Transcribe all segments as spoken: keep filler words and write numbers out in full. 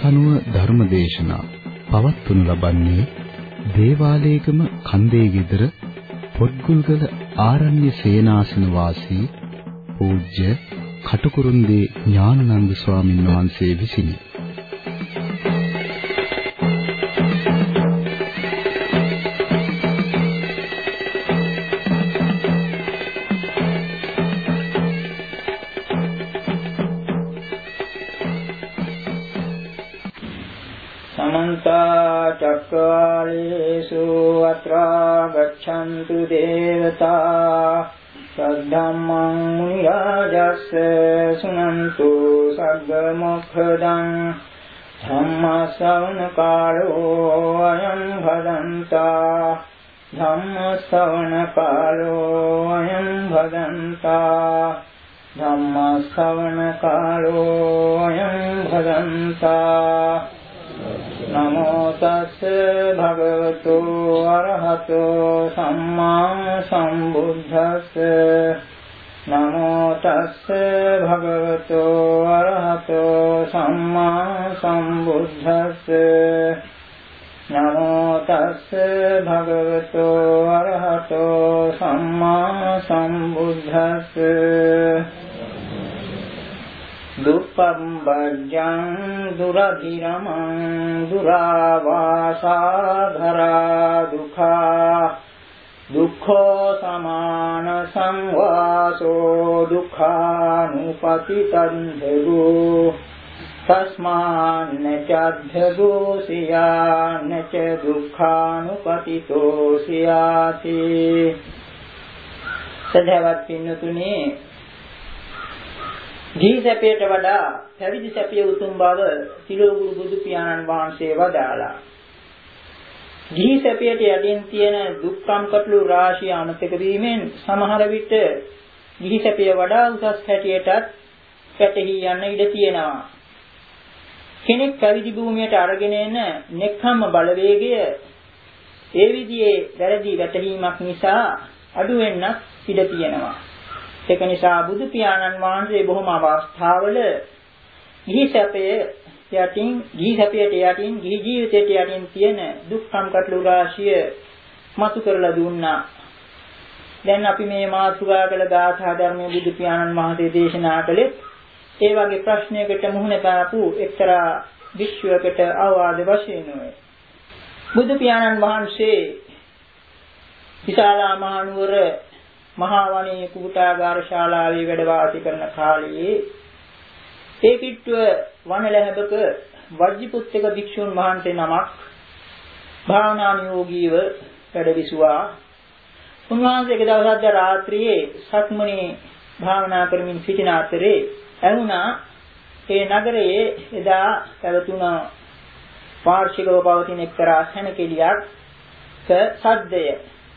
කනුව ධර්මදේශනා පවත්වනු ලබන්නේ දේවාලේගම කන්දේ ගෙදර පොත්ගුල්ගල ආරණ්‍ය සේනාසන වාසී පූජ්‍ය කටුකුරුන්දී ඥානানন্দ ස්වාමින් වහන්සේ විසිනි. චක්කවාලේසු අත්‍රා ගච්ඡන්තු දේවතා සද්ධම්මං මුනි රාජස්ස සුනන්තු සග්ග මොක්ඛදං ධම්ම ශ්‍රවණ කාලෝ අයං භදන්තා ධම්ම ශ්‍රවණ කාලෝ අයං භදන්තා ධම්ම ශ්‍රවණ කාලෝ අයං භදන්තා නමෝ තස්ස භගවතු අරහතෝ සම්මා සම්බුද්දස්ස නමෝ තස්ස භගවතු අරහතෝ සම්මා සම්බුද්දස්ස නමෝ තස්ස භගවතු අරහතෝ සම්මා සම්බුද්දස්ස දුප්පම්බජ්ජං දුරධිරමං දුරාවාසාධරා දුඛා දුක්ඛෝ සමාන සංවාසෝ දුක්ඛානුපතිතන්දු තස්මාන්නචද්ධගෝ සියාන්නච දුක්ඛානුපතිතෝ සියාති. සදහවත් පින්නතුනි, ගිහි සැපයට වඩා පැවිදි සැපය උතුම් බව සිලෝගුරු බුදු පියාණන් වහන්සේ වදාළා. ගිහි සැපයට යටින් තියෙන දුක්ඛම් කටළු රාශිය අමතක වීමෙන් සමහර විට ගිහි සැපය වඩා උසස් හැටියටත් පැටහී යන්න ඉඩ තියෙනවා. කෙනෙක් පැවිදි භූමියට අරගෙන එන නෙක්ඛම්ම බලවේගය ඒ විදිහේ වැරදි වැටහීමක් නිසා අඩු වෙන්නත් ඉඩ තියෙනවා. ඒක නිසා බුදු පියාණන් වහන්සේ බොහොම අවස්ථාවල ගිහි සැපයේ යටින් ගිහි සැපයට යටින් ගිහි ජීවිතයට යටින් තියෙන දුක්ඛම් කටළු රාශිය මතු කරලා දුන්නා. දැන් අපි මේ මාතෘකා කළ ගාථා ධර්මයේ බුදු පියාණන් වහන්සේ දේශනා කළේ ඒ වගේ ප්‍රශ්නයකට මුහුණ පාපු එක්තරා විශ්වයකට අවවාද වශයෙන් වේ. බුදු පියාණන් වහන්සේ විශාලා මහනුවර මහා වනයේ කුටාගාර ශාලාවේ වැඩ වාසය කරන කාලයේ ඒ කිට්ටුව වනලැහැබක වජ්ජිපුත්තික භික්ෂුන් වහන්සේ නමක් භාවනානුයෝගීව වැඩ විසුවා. උන්වහන්සේ එක දවසක් රාත්‍රියේ සක්මනේ භාවනා කරමින් සිටින අතරේ ඇහුණා ඒ නගරයේ එදා පැවතුන වාර්ෂිකව පවතින එක්තරා සැනකෙළියක් සද්දය.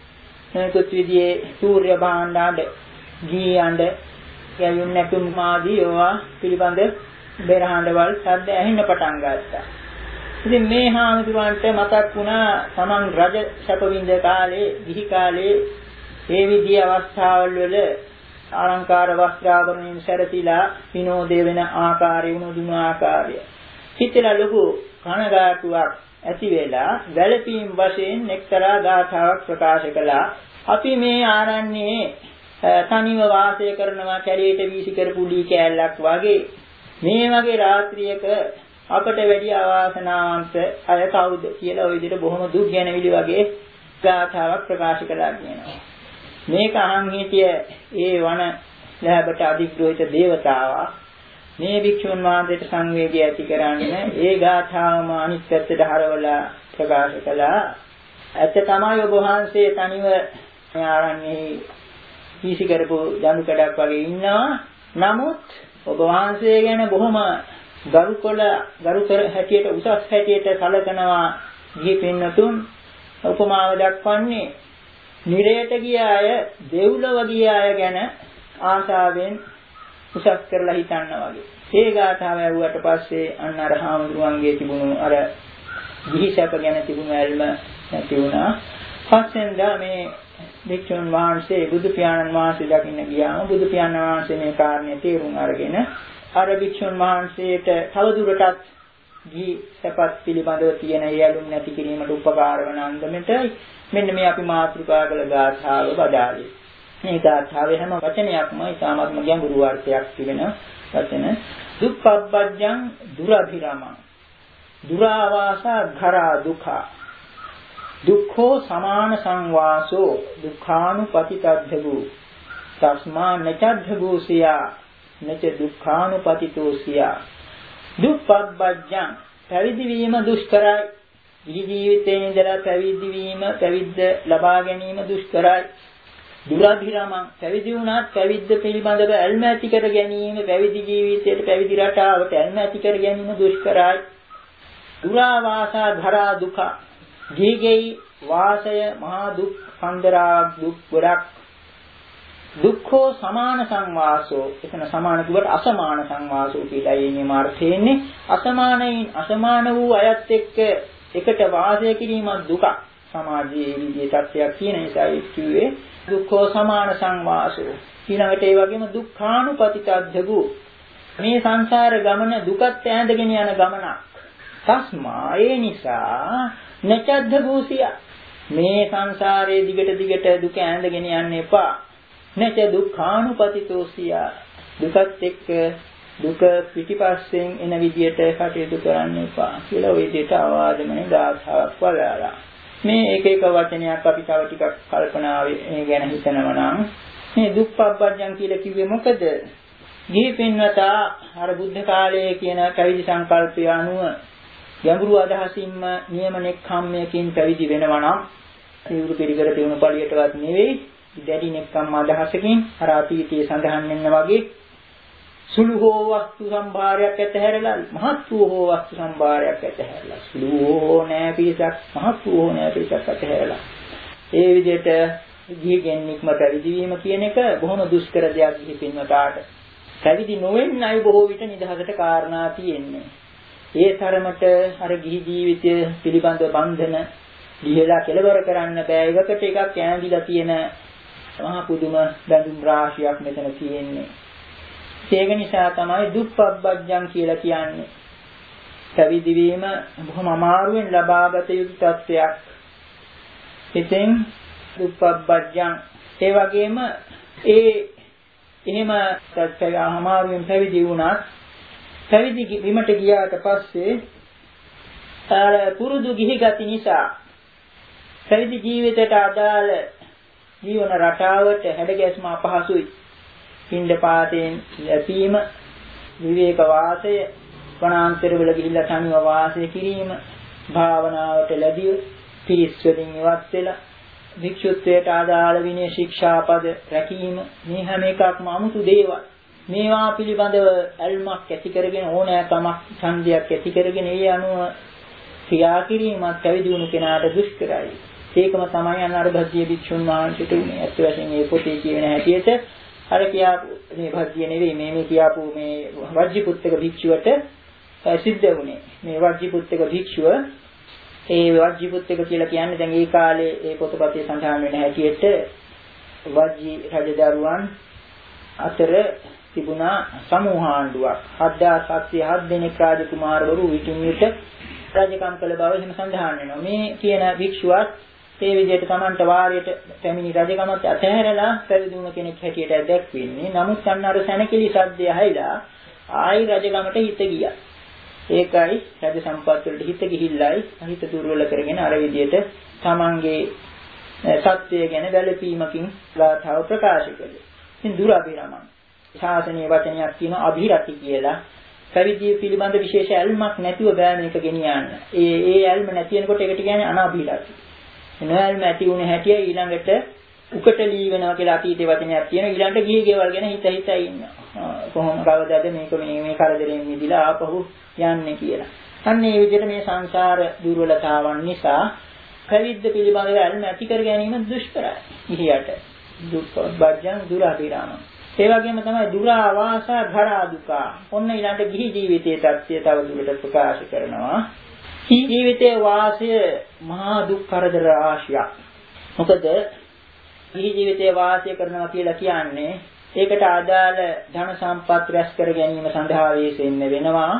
එනකොට විදියේ සූර්ය භාණ්ඩාඩ ගීයඬ යයුන් නැතුම් මාදී ඒවා පිළිබඳ බෙරහඬවල් ශබ්ද ඇහෙන්න පටන් ගත්තා. ඉතින් මේ හාමුදුරන්ට මතක් වුණා තමන් රජ සැප විඳ කාලේ, ගිහි කාලේ මේ විදියේ අවස්ථාවල් වල අලංකාර වස්ත්‍රාභරණයෙන් සැරසිලා විනෝදේ වෙන ආකාරය වුණුදුන ආකාරය. හිතලා ලොකු කනගාටුවක් ඇති වෙලා වැළපීම් වශයෙන් එක්තරා ගාථාවක් ප්‍රකාශ කළා. අපි මේ ආරණ්‍යයේ තනිව වාසය කරනවා කැලේට වීසි කරපු දී කෑල්ලක් වගේ. මේ වගේ රාත්‍රියක අපට වැඩි අවාසනාවන්ත අය කවුද කියලා ওই විදිහට බොහොම දුක් ගැනවිලි වගේ ගාථාවක් ප්‍රකාශ කළා කියනවා. මේක අහන් හිටිය ඒ වන ලැබට අධිග්‍රහිත දේවතාවා මේ භික්ෂුන් වහන්සේට සංවේගය ඇති කරන්නේ ඒ ගාථාවම අනිත් පැත්තට හරවලා ප්‍රකාශ කළා. ඇත්ත තමයි ඔබ වහන්සේ තනිව ආරණ්‍යයේ වීසි කරපු දණු කඩක් වගේ ඉන්නවා. නමුත් ඔබ වහන්සේ ගැන බොහොම ගරුකොළ ගරුතර හැටියට උසස් හැටියට සැලකනවා ගිහි පින්නතුන්. උපමාව දක්වන්නේ නිරයට ගිය අය දෙව්ලොව ගිය අය ගැන ආශාවෙන් උසස් කරලා හිතන්න වගේ. ඒ ගාථාව ඇහුවට පස්සේ අන්න අර හාමුදුරුවන්ගේ තිබුණු අර ගිහි සැප ගැන තිබුණු ඇල්ම නැති වුණා. පස්සෙන්දා මේ භික්ෂුන් වහන්සේ බුදු පියාණන් වහන්සේ දකින්න ගියාම බුදු පියාණන් වහන්සේ මේ කාරණේ තේරුම් අරගෙන අර භික්ෂුන් වහන්සේට තවදුරටත් ගිහි සපත් පිළිබඳව තියෙන යලුම් නැති කිරීමට උපකාර වන අන්දමට මෙන්න මේ අපි මාතෘකා කළ ගාථාව බදාලේ. මේ ගාථාවේ හැම වචනයක්ම ඉතාමත්ම ගැඹුරු අර්ථයක් තිබෙන වචන. දුක්ඛබ්බජ්ජං දුරභිරමං දුරාවාසා ඝරා දුඛා දුක්ඛෝ සමාන සංවාසෝ දුක්ඛානුපතිතද්ධගු තස්මා නචද්ධගුසියා නච දුක්ඛානුපතිතෝසියා. දුක්ඛබ්බජ්ජං පැවිදි වීම දුෂ්කරයි. ගිහි ජීවිතයේ ඉඳලා පැවිදි වීම පැවිද්ද ලබා ගැනීම දුෂ්කරයි. දුරභිරමං පැවිදි වුණත් පැවිද්ද පිළිබඳව ඇල්ම ඇති කර ගැනීම පැවිදි ජීවිතයට පැවිදි රටාවට ඇල්ම ඇති කර ගැනීම දුෂ්කරයි. දුරාවාසා ධරා දුක ජීගෙයි වාසය මහා දුක් සම්දරා දුක් ගොඩක්. දුක්ඛෝ සමාන සංවාසෝ එතන සමාන කිව්වට අසමාන සංවාසෝ කියලා එන්නේ මාර්ථයෙන්නේ. අසමානයින් අසමාන වූ අයත් එක්ක එකට වාසය කිරීම දුක. සමාජයේ විදිහේ තත්ත්වයක් කියන නිසා කිව්වේ දුක්ඛෝ සමාන සංවාසෝ. ඊළඟට ඒ වගේම දුක්ඛානුපතිතද්ධගු මේ සංසාර ගමන දුකත් ඈඳගෙන යන ගමනක්. තස්මා ඒ නිසා නචද්ධගුසිය මේ සංසාරයේ දිගට දිගට දුක ඈඳගෙන යන්න එපා. නැච දුක්ඛානුපතිතෝසිය දුකත් එක්ක දුක පිටිපස්සෙන් එන විදියට කටයුතු කරන්න එපා කියලා ওই විදියට ආවාදමනේ ගාථාවක් වදාලා. මේ එක එක වචනයක් අපි තව ටිකක් කල්පනාවේ ගැන හිතනවා නම් මේ දුක්ඛබ්බජ්ජං කියලා කිව්වේ මොකද? ගිහි පින්වතා අර බුද්ධ කාලයේ කියන පැවිදි සංකල්පය අනුව ගැඹුරු අදහසින්ම නියමනෙක්ඛම්මයකින් පැවිදි වෙනවා නම් සිවුරු පිළිකර තියුණු පළියටවත් නෙවෙයි දැඩි නෙක්ඛම්ම අදහසකින් අර අතීතයේ සඳහන් වෙන වගේ සුළු හෝ වස්තු සම්භාරයක් ඇතහැරලා මහත් වූ හෝ වස්තු සම්භාරයක් ඇතහැරලා සුළු හෝ නෑ පිටක් මහත් වූ හෝ නෑ පිටක් ඇතහැරලා ඒ විදිහට ගිහිගෙන් නික්ම පැවිදි වීම කියන එක බොහොම දුෂ්කර දෙයක් ගිහි පින්වතාට. පැවිදි නොවෙන්නයි බොහෝ විට නිදහසට කාරණා තියෙන්නේ. ඒ තරමට අර ගිහි ජීවිතය පිළිබඳ බන්ධන ගිහිලා කෙලවර කරන්න බෑ. එකකට එකක් ඈඳිලා තියෙන මහා පුදුම බඳුන් රාශියක් මෙතන තියෙන්නේ. ඒක නිසා තමයි දුක්ඛබ්බජ්ජං කියලා කියන්නේ. පැවිදි වීම බොහොම අමාරුවෙන් ලබාගත යුතු තත්ත්වයක්. ඉතින් දුක්ඛබ්බජ්ජං ඒ වගේම ඒ එහෙම තත්ත්වය අමාරුවෙන් පැවිදි වුණත් පැවිදි වීමට ගියාට පස්සේ අර පුරුදු ගිහි ගති නිසා පැවිදි ජීවිතයට අදාළ ජීවන රටාවට හැඩගැස්ම අපහසුයි. පින්ඩපාතයෙන් ලැබීම, විවේක වාසය, වනාන්තරවල ගිහිල්ලා තනිව වාසය කිරීම, භාවනාවට ලැබිය, පිරිස් වලින් ඉවත් වෙලා වික්ෂුත්වයට ආදාළ විනය ශික්ෂාපද රැකීම මේ හැම එකක්ම 아무තු දේවල්. මේවා පිළිබඳව අල්මක් ඇති කරගෙන ඕනෑකමක් ඡන්දයක් ඇති කරගෙන ඒ අනුව ක්‍රියා කිරීමත් පැවිදි වුණු කෙනාට දුෂ්කරයි. ඒකම තමයි අනාරභද්දිය භික්ෂුන් වහන්සේට උනේ. අත් වශයෙන් මේ පොතේ කියවෙන හැටියට අර කියාපු මේ භද්දිය නෙවෙයි මේ මේ කියාපු මේ වජ්ජිපුත්තක භික්ෂුවට සිද්ධ වුණේ. මේ වජ්ජිපුත්තක භික්ෂුව ඒ වජ්ජිපුත්තක කියලා කියන්නේ දැන් ඒ කාලේ ඒ පොතපතේ සඳහන් වෙන හැටියට වජ්ජි රජදරුවන් අතර තිබුණා සමූහාණ්ඩුවක්. හත්දාස් හත්සිය හත් දෙනෙක් රාජකුමාරවරු විටින් විට රාජකම් කළ බව එහෙම සඳහන් වෙනවා. මේ කියන භික්ෂුවත් ඒ විදිහට Tamanට වාරයට පැමිණි රජකමත් අතහැරලා පැවිදුණු කෙනෙක් හැටියට දැක්වෙන්නේ. නමුත් අන්න අර සැනකෙලි සද්දය ඇහිලා ආයි රජකමට හිත ගියා. ඒකයි රජ සම්පත් වලට හිත ගිහිල්ලයි හිත දුර්වල කරගෙන අර විදිහට Tamanගේ සත්‍යය ගැන වැළපීමකින් ගාථාව ප්‍රකාශ කළේ. ඉතින් දුරබිරමං ශාසනීය වචනයක් තියෙනවා අභිරති කියලා. පැවිදි පිළිබඳ විශේෂ ඇල්මක් නැතිව බෑ මේක ගෙනියන්න. ඒ ඒ ඇල්ම නැති වෙනකොට ඒකට කියන්නේ අනාභිරති. එනල්ම ඇති වුණ හැටිය ඊළඟට උකට ලී වෙනවා කියලා අතීතේ වචනයක් තියෙනවා. ඊළඟට ගිහි ගෙවල් ගැන හිත හිත ඉන්නවා. කොහොම කවදාද මේක මේ මේ කරදරෙන් මිදලා ආපහු යන්නේ කියලා. අන්න ඒ විදිහට මේ සංසාර දුර්වලතාවන් නිසා පැවිද්ද පිළිබඳව ඇල්ම ඇති කර ගැනීම දුෂ්කරයි. ගිහියට දුක්ඛබ්බජ්ජං දුරාභිරාම. ඒ වගේම තමයි දුරාවාසා ධරා දුක. ඔන්න ඊළඟට ගිහි ජීවිතයේ තත්ත්වය තව දුරට ප්‍රකාශ කරනවා. ජීවිතයේ වාසය මහා දුක් කරදර රාශියක්. මොකද ගිහි ජීවිතයේ වාසය කරනවා කියලා කියන්නේ ඒකට අදාළ ධන සම්පත් රැස් කර ගැනීම සඳහා වේසෙන්න වෙනවා.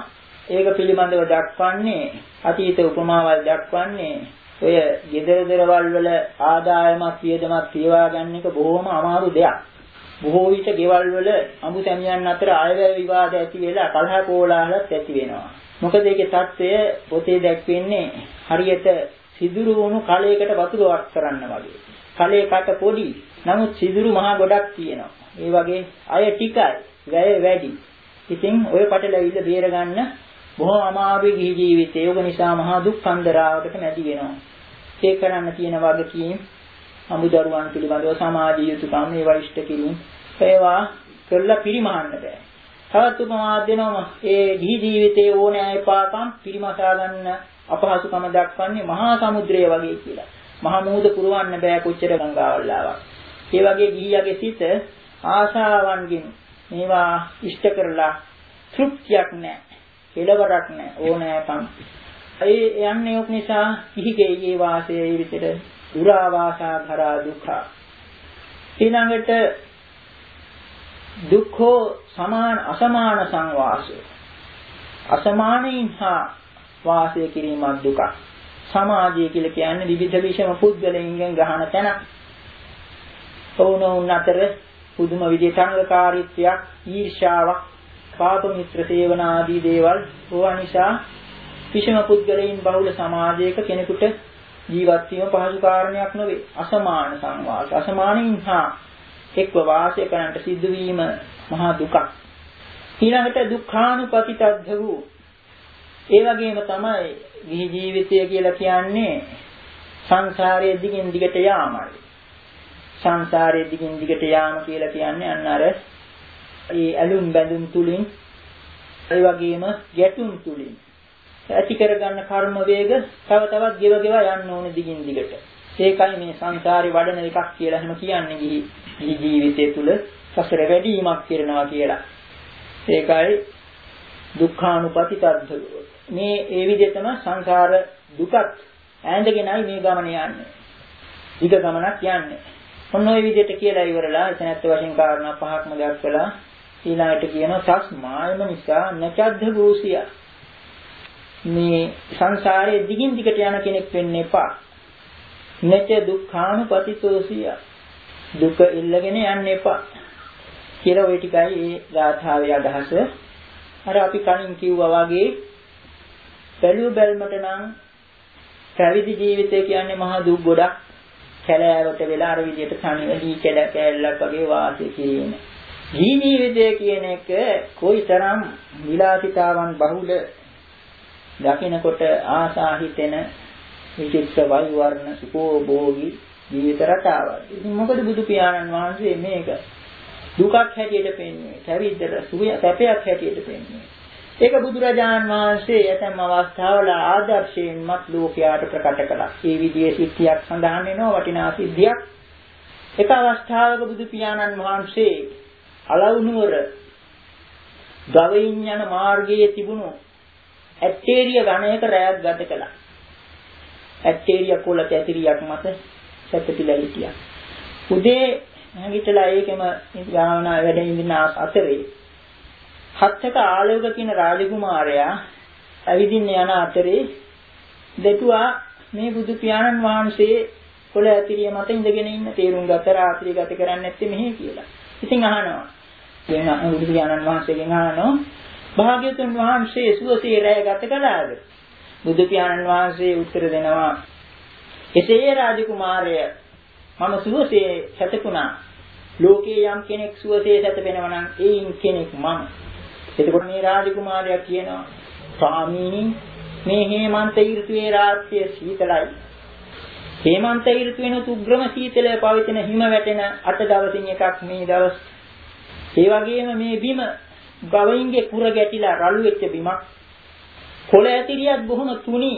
ඒක පිළිබඳව දක්වන්නේ අතීත උපමාවල් දක්වන්නේ ඔය ගෙදර දොරවල් වල ආදායමක් වියදමක් තියවා ගන්න එක බොහොම අමාරු දෙයක්. බොහෝ විට ගෙවල් වල අඹු සැමියන් අතර ආයවැය විවාද ඇති වෙලා කලහ කෝලාහලත් ඇති වෙනවා. මොකද ඒකේ தත්ත්වය පොතේ දැක්වෙන්නේ හරියට සිදුරු වුණු කලයකට වතුර වත් කරන්න වගේ. කලයකට පොඩි. නමුත් සිදුරු මහා ගොඩක් තියෙනවා. ඒ වගේ අය ටිකයි, වැය වැඩි. ඉතින් ඔය පටලැවිල්ල බේර ගන්න බොහොම අමාරු ගිහි ජීවිතය. ඒක නිසා මහා දුක් කන්දරාවකට නැති වෙනවා. ඒ කරන්න තියෙන වගකීම් අමුදරුවන් පිළිබඳව සමාජීය යුතුකම් ඒවා ඉෂ්ට කිරීම ඒවා කරලා පිරිමහන්න බෑ. තවත් උපමාවක් දෙනවා ඒ ගිහි ජීවිතයේ ඕනෑ එපාකම් පිරිමසා ගන්න අපහසුකම දක්වන්නේ මහා සමුද්‍රය වගේ කියලා. මහා මූද පුරවන්න බෑ කොච්චර ගංගාවල් ආවා. ඒ වගේ ගිහියගේ සිත ආශාවන්ගෙන් මේවා ඉෂ්ට කරලා තෘප්තියක් නැහැ. කෙලවරක් නැහැ. ඕනෑකම්. ඒ යන්නේ ඔක් නිසා ගිහිගේ ඒ වාසයේ ඒ විතර දුරාවාසා කරා දුක්ඛ. ඊළඟට දුක්ඛෝ සමාන අසමාන සංවාසය. අසමානයින් හා වාසය කිරීමක් දුක. සමාජය කියලා කියන්නේ විවිධ විෂම පුද්ගලයන්ගෙන් ගහන තැන. වුණුන් අතර පුදුම විදිහේ තරංගකාරීත්වයක්, ඊර්ෂාවක්, පාප මිත්‍ර සේවන ආදී දේවල් ඕවා නිසා විෂම පුද්ගලයන් බහුල සමාජයක කෙනෙකුට ජීවත් වීම පහසු කාරණයක් නොවේ. අසමාන සංවාස. අසමානින් හා එක්ව වාසය කරන්නට සිද්ධ වීම මහා දුකක්. ඊළඟට දුක්ඛානුපතිතද්ධ වූ ඒ වගේම තමයි ගිහි ජීවිතය කියලා කියන්නේ සංසාරයේ දිගින් දිගට යාමයි. සංසාරයේ දිගින් දිගට යාම කියලා කියන්නේ අන්න අර ඒ ඇලුම් බැඳුම් තුලින් ඒ වගේම ගැටුම් තුලින් ඇති කරගන්න කර්ම වේග තව තවත් ගෙව ගෙව යන්න ඕනේ දිගින් දිගට. ඒකයි මේ සංසාරේ වඩන එකක් කියලා එහෙම කියන්නේ ගිහි ජීවිතය තුල සසර වැඩිවීමක් කරනවා කියලා. ඒකයි දුක්ඛානුපතිතද්ධ. මේ ඒ විදිහටම සංසාර දුකත් ඈඳගෙනයි මේ ගමන යන්නේ. ඊග ගමනක් යන්නේ. ඔන්න ඔය විදිහට කියලා ඉවරලා එතනත් වශයෙන් කාරණා පහක්ම දක්වලා ඊළඟට කියනවා සස්මායම නිසා නචද්ද ගෝසිය. මේ සංසාරයේ දිගින් දිගට යන කෙනෙක් වෙන්න එපා. නච දුක්ඛානුපතිතෝසිය. දුක ඉල්ලගෙන යන්න එපා. කියලා ওই ටිකයි ඒ ගාථාවේ අදහස. අර අපි කලින් කිව්වා වගේ බැලු බැල්මට නම් පැවිදි ජීවිතය කියන්නේ මහා දුක් ගොඩක්. කැලෑවට වෙලා අර විදියට තනිවදී කැල කැලලක් වගේ වාසය කිරීම. ජීවිතය කියන එක කොයිතරම් විලාසිතාවන් බහුල දකින්නකොට ආසා හිතෙන විචිත්‍ර වෛ වර්ණ සුඛෝභෝගී ජීවිත රටාවක්. ඉතින් මොකද බුදු පියාණන් වහන්සේ මේක දුකක් හැටියට පෙන්වන්නේ, පැවිද්දට සුවය සැපයක් හැටියට පෙන්වන්නේ. ඒක බුදුරජාන් වහන්සේ ඇතැම් අවස්ථාවල ආදර්ශයෙන්මත් ලෝකයාට ප්‍රකට කළා. ඒ විදිහේ සිද්ධියක් සඳහන් වෙනවා, වටිනා සිද්ධියක්. එක අවස්ථාවක බුදු පියාණන් වහන්සේ අලවුනුවර ගවයින් යන මාර්ගයේ තිබුණු ඇටේරිය ගණයක රැයක් ගත කළා. ඇටේරිය කොළ කැතිරියක් මත සැතපීලා හිටියා. උදේ නැගිටලා ඒකෙම ගාවනා වැඩ ඉඳින අතරේ හත්ක ආලෝක කියන රාජකුමාරයා ඇවිදින්න යන අතරේ දෙතුවා මේ බුදු පියාණන් වහන්සේ කොළ ඇතිරිය මත ඉඳගෙන ඉන්න තේරුම් ගත රාත්‍රිය ගත කරන්නේ නැත්තේ මෙහි කියලා. ඉතින් අහනවා. දැන් බුදු පියාණන් වහන්සේගෙන් අහනවා භාග්‍යවතුන් වහන්සේ සුවසේ රැය ගත කළාද? බුදු පියාණන් වහන්සේ උත්තර දෙනවා එසේ රාජකුමාරය මම සුවසේ සැතපුණා. ලෝකේ යම් කෙනෙක් සුවසේ සැතපෙනවා නම් ඒයින් කෙනෙක් මම. එතකොට මේ රාජකුමාරයා කියනවා ස්වාමීනි මේ හේමන්ත ඍතුවේ රාත්‍රිය සීතලයි. හේමන්ත ඍතුවේ උග්‍රම සීතලය පවතින හිම වැටෙන අට දවසින් එකක් මේ දවස්. ඒ වගේම මේ බිම ගවයින්ගේ කුර ගැටිලා රළු වෙච්ච බිමක්. කොළ ඇතිරියක් බොහොම තුනි.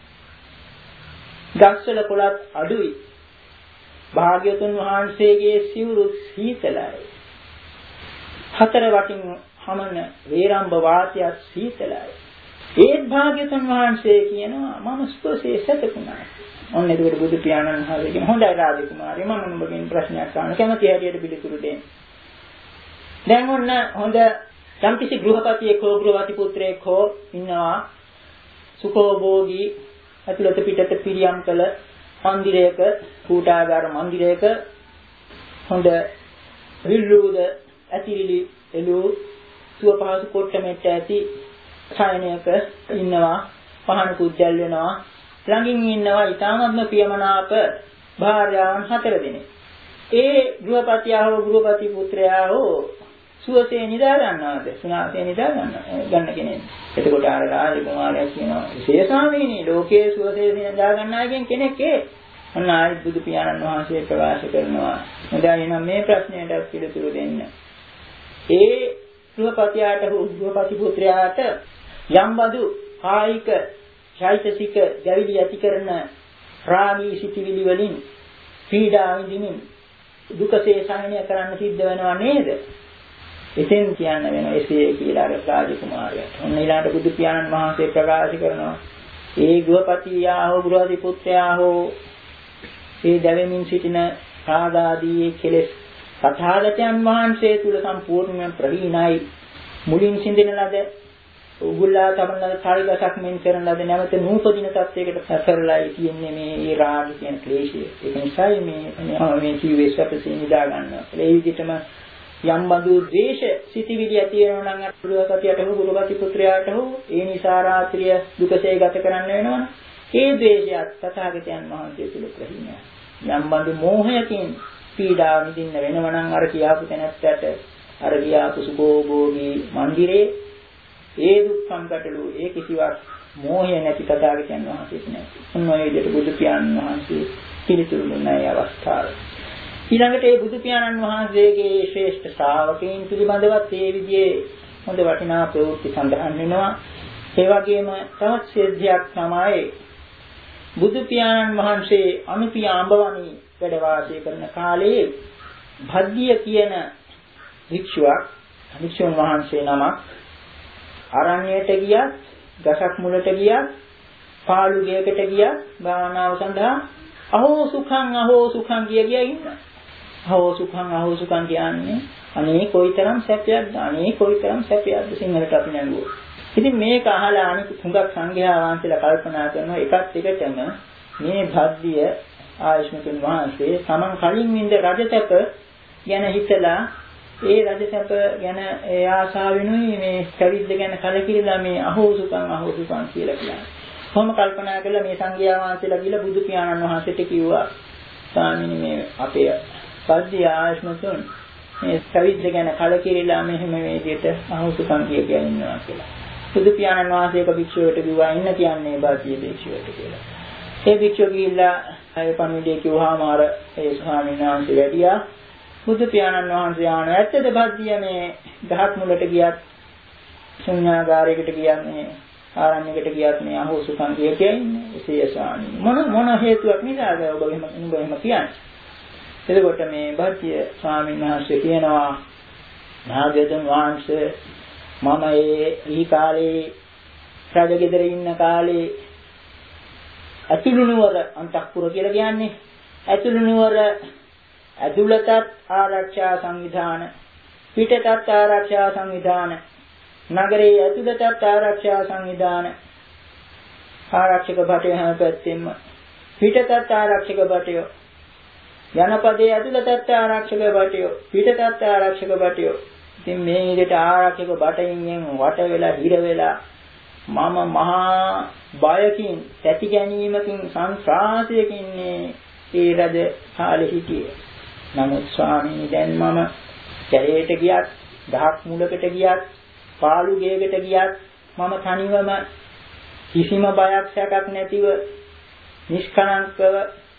ගස්වල කොළත් අඩුයි. භාග්‍යවතුන් වහන්සේගේ සිවුරු සීතලයි. හතර වටින් හමන වේරම්බ වාතය සීතලයි. ඒත් භාග්‍යවතුන් වහන්සේ කියනවා මම සුවසේ සැතපුණා. ඔන්න ඒකට බුදු පියාණන් වහන්සේ කියන හොඳයි රාජකුමාරී මම නුඹගෙන් ප්‍රශ්නයක් අහන්න කැමති හැටියට පිළිතුරු දෙන්න. දැන් ඔන්න හොඳ යම්කිසි ගෘහපතියෙක් හෝ ගෘහපති පුත්‍රයෙක් හෝ ඉන්නවා සුඛෝභෝගී ඇතුළත පිටත පිරියම් කළ මන්දිරයක කූටාගාර මන්දිරයක හොඳ විල්ලුද ඇතිරිලි එළු සුව පහසු කොට මෙට්ට ඇති ඡායනයක ඉන්නවා පහන කුජල් වෙනවා ළඟින් ඉන්නවා ඊටාත්ම පියමනාප භාර්යාවන් හතර දෙනෙක්. ඒ ගෘහපතියා හෝ ගෘහපති පුත්‍රයා හෝ සුවසේ නිදා ගන්නවද? සුනාසේ නිදා ගන්න ගන්න කෙනෙක්. එතකොට ආර රාජකුමාරයා කියනවා විශේෂාමීනි ලෝකයේ සුවසේ නිදා ගන්නාගෙන් කෙනෙක් ඒ. අන්න ආයි බුදු පියාණන් වහන්සේ ප්‍රකාශ කරනවා. එදා එනම් මේ ප්‍රශ්නයට පිළිතුරු දෙන්න. ඒ ගෘහපතියාට හෝ ගෘහපති පුත්‍රයාට යම්බදු කායික චෛතසික ජවිලි ඇති කරන රාගී සිටිවිලි වලින් පීඩා විඳින්න දුකසේ සහනය කරන්න සිද්ධ වෙනවා නේද? එතෙන් කියන්න වෙනවා එසේ කියලා අර රාජකුමාරයාට. ඔන්න ඊළාට බුදු පියාණන් වහන්සේ ප්‍රකාශ කරනවා ඒ ගෘහපතියා හෝ ගෘහපති පුත්‍රයා හෝ ඒ දැවෙමින් සිටින රාගාදී කෙලෙස් තථාගතයන් වහන්සේ තුල සම්පූර්ණයෙන් ප්‍රහීනයි. මුලින් සිඳින ලද උගුල්ලා තමන ලද කායිකසක් මෙන් කරන ලද නැවත නූපදින තත්යකට සැකරලායි කියන්නේ මේ රාග කියන ක්ලේශය. ඒක නිසායි මේ මේ ජීවේ සැපසේ නිදා ගන්නවා. ඒ විදිහටම යම් බඳු ද්වේෂ සිටිවිලි ඇති වෙනවා නම් අරුවකතියට හෝ ගුරුපති පුත්‍රයාට හෝ ඒ නිසා රාත්‍රිය දුකසේ ගත කරන්න වෙනවනේ. ඒ ද්වේෂයත් තථාගතයන් වහන්සේ තුල ප්‍රහීනයි. යම් බඳු මෝහයකින් පීඩා විඳින්න වෙනව නම් අර කියාපු තැනැත්තට අර කියාපු සුභෝභෝගී මන්දිරේ ඒ දුක් සංකටලු ඒ කිසිවක් මෝහය නැති තථාගතයන් වහන්සේට නැති. ඔන්න ඔය විදිහට බුදු පියාණන් වහන්සේ පිළිතුරු දුන්න ඒ අවස්ථාව. ඊළඟට ඒ බුදු පියාණන් වහන්සේගේ ශ්‍රේෂ්ඨ ශ්‍රාවකයන් පිළිබඳවත් ඒ විදිහේ හොඳ වටිනා ප්‍රවෘත්ති සඳහන් වෙනවා. ඒ වගේම තවත් සිද්ධියක් තමයි බුදු පියාණන් වහන්සේ අනුපිය අඹවණි වැඩ වාසය කරන කාලයේ භග්ගිය කියන භික්ෂුවක් භික්ෂුන් වහන්සේ නමක් අරණ්‍යයට ගියත් ගසක් මුලට ගියත් පාළු ගෙයකට ගියත් භාවනාව සඳහා අහෝ සුඛං අහෝ සුඛං කිය කිය ඉන්නවා. අහෝ සුඛං අහෝ සුඛං කියන්නේ අනේ කොයිතරම් සැපයක්ද අනේ කොයිතරම් සැපයක්ද සිංහලට අපි නැංගුවා. ඉතින් මේක අහලා අනිත් තුඟක් සංඝයා වහන්සේලා කල්පනා කරනවා එකත් එකටම මේ භග්ගිය ආයුෂ්මතුන් වහන්සේ තමන් කලින් වින්ද රජතප ගැන හිතලා ඒ රජසැප ගැන ඒ ආශාවෙනුයි මේ පැවිද්ද ගැන කලකිරීලා මේ අහෝසුකම් අහෝසුකම් කියලා කියන්නේ. කොහොම කල්පනා කළා මේ සංඝයා වහන්සේලා ගිහලා බුදු පියාණන් වහන්සේට කිව්වා ස්වාමීනි මේ අපේ පද්‍ය ආශ්මතුන් මේ පැවිද්ද ගැන කලකිරීලා මෙහෙම මේ විදිහට අහෝසුකම් කිය කිය ඉන්නවා කියලා. බුදු පියාණන් වහන්සේක භික්ෂුවට කිව්වා ඉන්න කියන්නේ බාතිය භික්ෂුවට කියලා. ඒ භික්ෂුව ගිහිල්ලා ඒ පණිවිඩය කිව්වහම අර ඒ ස්වාමීන් වහන්සේ වැඩියා බුදු පියාණන් වහන්සේ ආන ඇත්තද බද්දිය මේ ගහක් මුලට ගියත් ශුන්‍යාගාරයකට ගියත් මේ ආරණ්‍යයකට ගියත් මේ අහෝසුකම් කිය කියන්නේ එසේ ස්වාමීන් මොන මොන හේතුවක් නිසාද ඔබ එහෙම ඔබ එහෙම කියන්නේ. එතකොට මේ බද්දිය ස්වාමීන් වහන්සේ කියනවා නාගයතුන් වහන්සේ මම ඒ ඊ කාලේ රජගෙදර ඉන්න කාලේ අතුළු නුවර අන්තఃපුර කියලා කියන්නේ අතුළු නුවර ඇතුළතත් ආරක්ෂා සංවිධාන පිටතත් ආරක්ෂා සංවිධාන නගරයේ ඇතුළතත් ආරක්ෂා සංවිධාන ආරක්ෂක භටය හැම පැත්තෙම පිටතත් ආරක්ෂක භටය ජනපදයේ ඇතුළතත් ආරක්ෂක භටය පිටතත් ආරක්ෂක භටය ඉතින් මේ විදිහට ආරක්ෂක භටයෙන් වට වෙලා හිර වෙලා මම මහා බයකින් තැති ගැනීමකින් සංස්රාසයකින් ඒ රජ කාලේ හිටියේ. නමුත් ස්වාමීනි දැන් මම කැලේට ගියත්, දහක් මුලකට ගියත්, පාළු ගෙයකට ගියත් මම තනිවම කිසිම බයක් සැකක් නැතිව නිෂ්කලංකව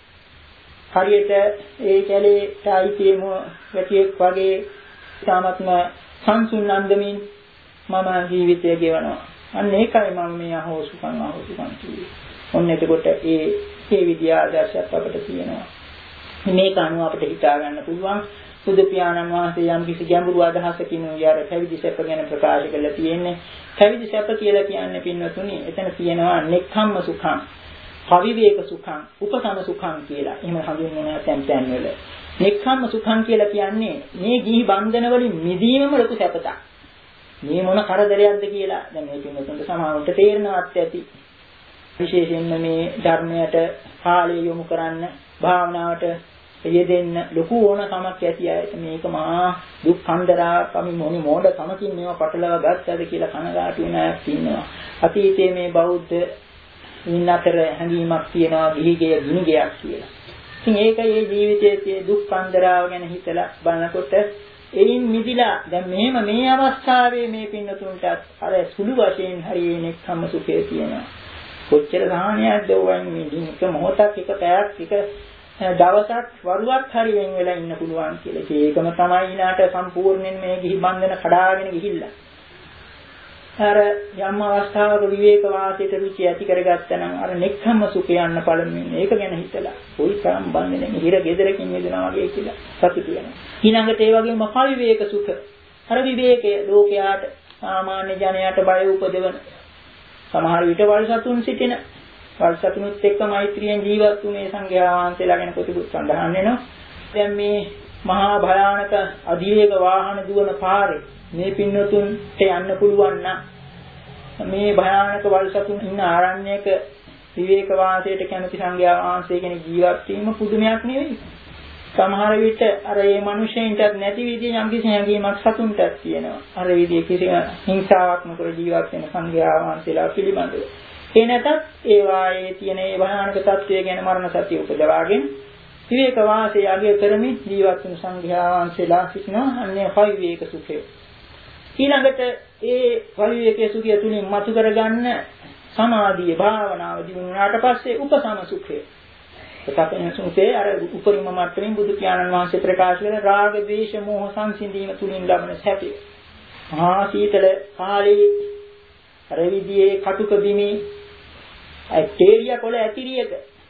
හරියට ඒ කැලේට ආයිතේම වැටියෙක් වගේ සාමත්ම සංසුන් නන්දමින් මම ජීවිතය ගෙවනවා. අන්න ඒකයි මම මේ අහෝසුකම් අහෝසුකම් කියේ. ඔන්න එතකොට ඒ ඒ විද්‍ය ආදර්ශයක් අපිට තියෙනවා. මේක අනුව අපිට හිතා ගන්න පුළුවන් බුදු පියාණන් වහන්සේ යම් කිසි ගැඹුරු අදහසකින් යාර පැවිදි සැප ගැන ප්‍රකාශ කරලා තියෙන්නේ. පැවිදි සැප කියලා කියන්නේ පින්වතුනි එතන තියෙනවා නෙක්ඛම්ම සුඛං, පවිවේක සුඛං, උපසම සුඛං කියලා. එහෙම හඳුන්වන තැන් තැන් වල. නෙක්ඛම්ම සුඛං කියලා කියන්නේ මේ ගිහි බන්ධන වලින් මිදීමම ලොකු සැපතක්. මේ මොන කරදරයක්ද කියලා දැන් මේ පින්වතුන්ට සමාවට තේරෙනවත් ඇති. විශේෂයෙන්ම මේ ධර්මයට කාලය යොමු කරන්න භාවනාවට යෙදෙන්න ලොකු ඕනකමක් ඇති අය මේක මහා දුක් කන්දරා කම මොනි මෝඩ කමකින් මේවා පටලවා ගත්තද කියලා කනගාටු වෙන අය ඉන්නවා. අතීතයේ මේ බෞද්ධ ඉන්න අතර හැඟීමක් තියෙනවා ගිහිගෙය ගිනිගෙයක් කියලා. ඉතින් ඒක ඒ ජීවිතයේ දුක් කන්දරාව ගැන හිතලා බලනකොට එයින් මිදිලා දැන් මෙහෙම මේ අවස්ථාවේ මේ පින්නතුන්ට අර සුළු වශයෙන් හරියන්නේ සම්ම සුඛය තියෙනවා. කොච්චර සාහනයක්ද වයින් මේ එක මොහොතක් එක පැයක් එක දවසක් වරුවක් හරි වෙන් වෙලා ඉන්න පුළුවන් කියලා. ඒකම තමයි ඊනාට සම්පූර්ණයෙන් මේ ගිහි බන්ධන කඩාගෙන ගිහිල්ලා. අර යම් අවස්ථාවක විවේක වාසයට රුචි ඇති කරගත්තා නම් අර නෙක්ඛම්ම සුඛය යන්න පළමුවෙන් ඒක ගැන හිතලා කොයි තරම් බන්ධනෙන් හිර ගෙදරකින් මිදෙනවා වගේ කියලා සතුටු වෙනවා. ඊළඟට ඒ වගේම මහ විවේක සුඛ. අර විවේකයේ ලෝකයාට සාමාන්‍ය ජනයාට බය උපදවන සමහර විට වල්සතුන් සිටින වල්සතුනුත් එක්ක මෛත්‍රියෙන් ජීවත් වුණේ සංඝයා වහන්සේලා ගැන කොටිකුත් සඳහන් වෙනවා. දැන් මේ මහා භයානක අධිවේග වාහන දුවන පාරේ මේ පින්නතුන්ට යන්න පුළුවන් නම් මේ භයානක වල්සතුන් ඉන්න ආරණ්‍යයක විවේක වාසයට කැමති සංඝයා වහන්සේ කෙනෙක් ජීවත් වීම පුදුමයක් නෙවෙයි. සමහර විට අර මේ මිනිසෙයින්ටත් නැති විදිහේ යම් කිසි හැඟීමක් සතුන්ටත් තියෙනවා. අර විදිහේ කිසි හිංසාවක් නොකර ජීවත් වෙන සංඝයා වහන්සේලා පිළිබඳව. ඒ නැතත් ඒ වායේ තියෙන ඒ භයානක තත්ත්වය ගැන මරණ සතිය උපදවාගෙන විවේක වාසයේ අගය කරමින් ජීවත් වෙන සංඝයා වහන්සේලා සිටිනවා. අන්නේ හයි විවේක සුඛය. ඊළඟට ඒ විවේකයේ සුඛය තුලින් මතු කරගන්න සමාධිය භාවනාව දිනුනාට පස්සේ උපසම සුඛය. සතපෙන සුඛේ අර උපරිම මට්ටමින් බුදු පියාණන් වහන්සේ ප්‍රකාශ කරන රාග ද්වේෂ මෝහ සංසිඳීම තුලින් ලබන සැපය. මහා සීතල කාලේ අර විදියේ කටුක බිමේ ඇටේරියා කොළ ඇතිරියක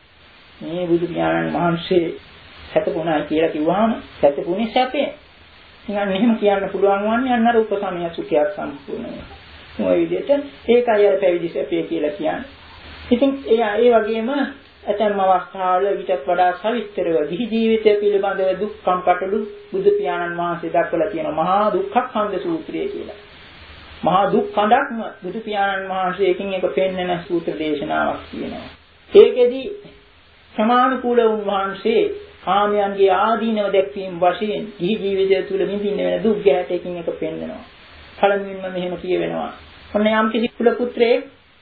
මේ බුදු පියාණන් වහන්සේ සැතපුණා කියලා කිව්වහම සැතපුණේ සැපේ. නිකන් එහෙම කියන්න පුළුවන් වන්නේ අන්න අර උපසමය සුඛයක් සම්පූර්ණ වෙනවා. මොයි විදිහට ඒකයි අර පැවිදි සැපේ කියලා කියන්නේ. ඉතින් ඒ ඒ වගේම ඇතැම් අවස්ථාවල ඊටත් වඩා සවිස්තරව ගිහි ජීවිතය පිළිබඳව දුක්ඛම් කටළු බුදු පියාණන් වහන්සේ දක්වලා තියෙනවා මහා දුක්ඛඛන්ද සූත්‍රය කියලා. මහා දුක් කඳක්ම බුදු පියාණන් වහන්සේ එකින් එක පෙන්වන සූත්‍ර දේශනාවක් තියෙනවා. ඒකෙදි සමානුකූල වුන්වහන්සේ කාමයන්ගේ ආදීනව දැක්වීම වශයෙන් ගිහි ජීවිතය තුළ විඳින්න වෙන දුක් ගැට එකින් එක පෙන්වනවා. පළමුවෙන්ම මෙහෙම කියවෙනවා. ඔන්න යම් කිසි කුල පුත්‍රයෙක්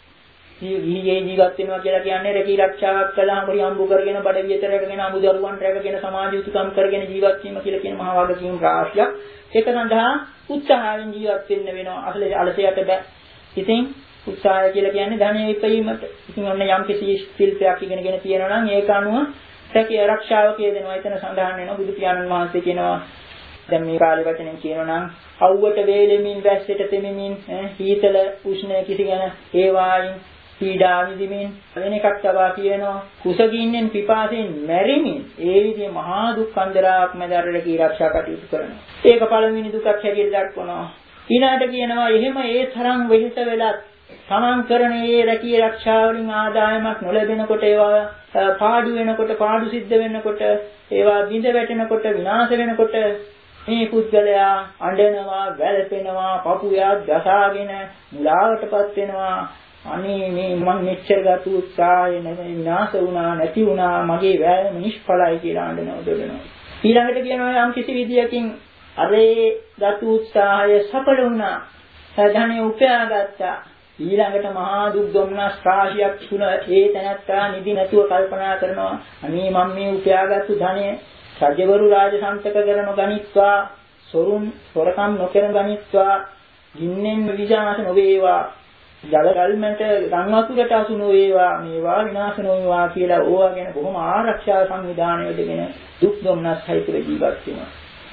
ගිහිගේ ජීවත් වෙනවා කියලා කියන්නේ රැකී ආරක්ෂාවක් කළාම හම්බු කරගෙන බඩ වියත රැකගෙන අමු දරුවන් රැකගෙන සමාජ යුතුයකම් කරගෙන ජීවත් වීම කියලා කියන මහා වගකීම් රාශියක් ඒක සඳහා උත්සාහයෙන් ජීවත් වෙන්න වෙනවා අසල අලසයට බෑ. ඉතින් උත්සාහය කියලා කියන්නේ ධනෙ ඉපීමට. ඉතින් ඔන්න යම් කිසි ශිල්පයක් ඉගෙනගෙන තියෙනවා නම් ඒක අනුව රැකී ආරක්ෂාවක යෙදෙනවා. එතන සඳහන් වෙනවා බුදු පියාණන් වහන්සේ කියනවා දැන් මේ කාලේ වචනෙන් කියනවා නම් අවුවට වේලෙමින් වැස්සට තෙමිමින් හීතල උෂ්ණය කිසි ගැන ඒ වායින් පීඩා විඳිමින් වෙන එකක් තබා කියනවා කුසගින්නෙන් පිපාසයෙන් මැරිමින් ඒ විදිහේ මහා දුක් කන්දරාවක් මැදරට කී ආරක්ෂා කටයුතු කරනවා. ඒක පළවෙනි දුකක් හැටියට දක්වනවා. ඊළාට කියනවා එහෙම ඒ තරම් වෙහෙස වෙලත් තමන් කරන ඒ රැකී ආරක්ෂා වලින් ආදායමක් නොලැබෙනකොට ඒවා පාඩු වෙනකොට පාඩු සිද්ධ වෙනකොට ඒවා බිඳ වැටෙනකොට විනාශ වෙනකොට මේ පුද්ගලයා අඬනවා වැළපෙනවා පපුයා ගසාගෙන මුලාවටපත් වෙනවා. අනේ මේ මම මෙච්චර ගත උත්සාහය නැති විනාශ වුණා නැති වුණා මගේ වෑයම නිෂ්ඵලයි කියලා අඬනවා දොඩනවා. ඊළඟට කියනවා යම් කිසි විදියකින් අරේ ගත උත්සාහය සඵල වුණා. සාධනෙ උපයාගත්තා. ඊළඟට මහා දුක් දුම්නස් රාශියක් තුන ඒ තැනත්තා නිදි නැතුව කල්පනා කරනවා අනේ මම මේ උපයාගත්තු ධනය රජවරු රාජසන්තක කරන ගණිත්වා සොරුන් සොරකම් නොකරන ගණිත්වා ගින්නෙන් විනාශ නොවේවා ජල ගල්මන්ට රන් වතුරට අසු නොවේවා මේවා විනාශ නොවේවා කියලා ඕවා ගැන බොහොම ආරක්ෂා සංවිධානය යොදගෙන දුක් දුම්නස් සහිතව ජීවත් වෙනවා.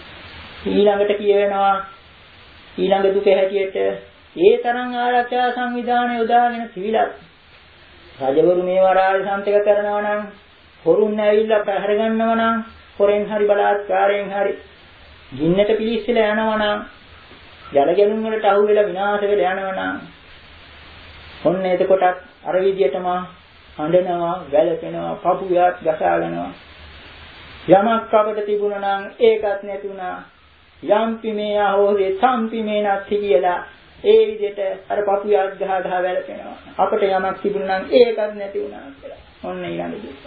ඊළඟට කියවෙනවා ඊළඟ දුක හැටියට ඒ තරම් ආරක්ෂා සංවිධානය යොදාගෙන තිබිලත් රජවරු මේවා රාජසන්තක කරනවා නම් හොරුන් ඇවිල්ලා පැහැර ගන්නවා නම් හොරෙන් හරි බලාත්කාරයෙන් හරි ගින්නට පිලිස්සලා යනවා නම් ජල ගැලුම් වලට අහු වෙලා විනාශ වෙලා යනවා නම් ඔන්න එතකොටත් අර විදියටම අඬනවා වැළපෙනවා පපුයාත් ගසාගෙනවා යමක් අපට තිබුණා නම් ඒකත් නැතුණා යම්පි මේ ආහෝරේ සම්පි මේ නැති කියලා ඒ විදිහට අර පපුවක් ගහ ගහ වැළපෙනවා. අපිට යමක් තිබුණා නම් ඒකත් නැති වුණා කියලා. ඔන්න ඊළඟ දුක.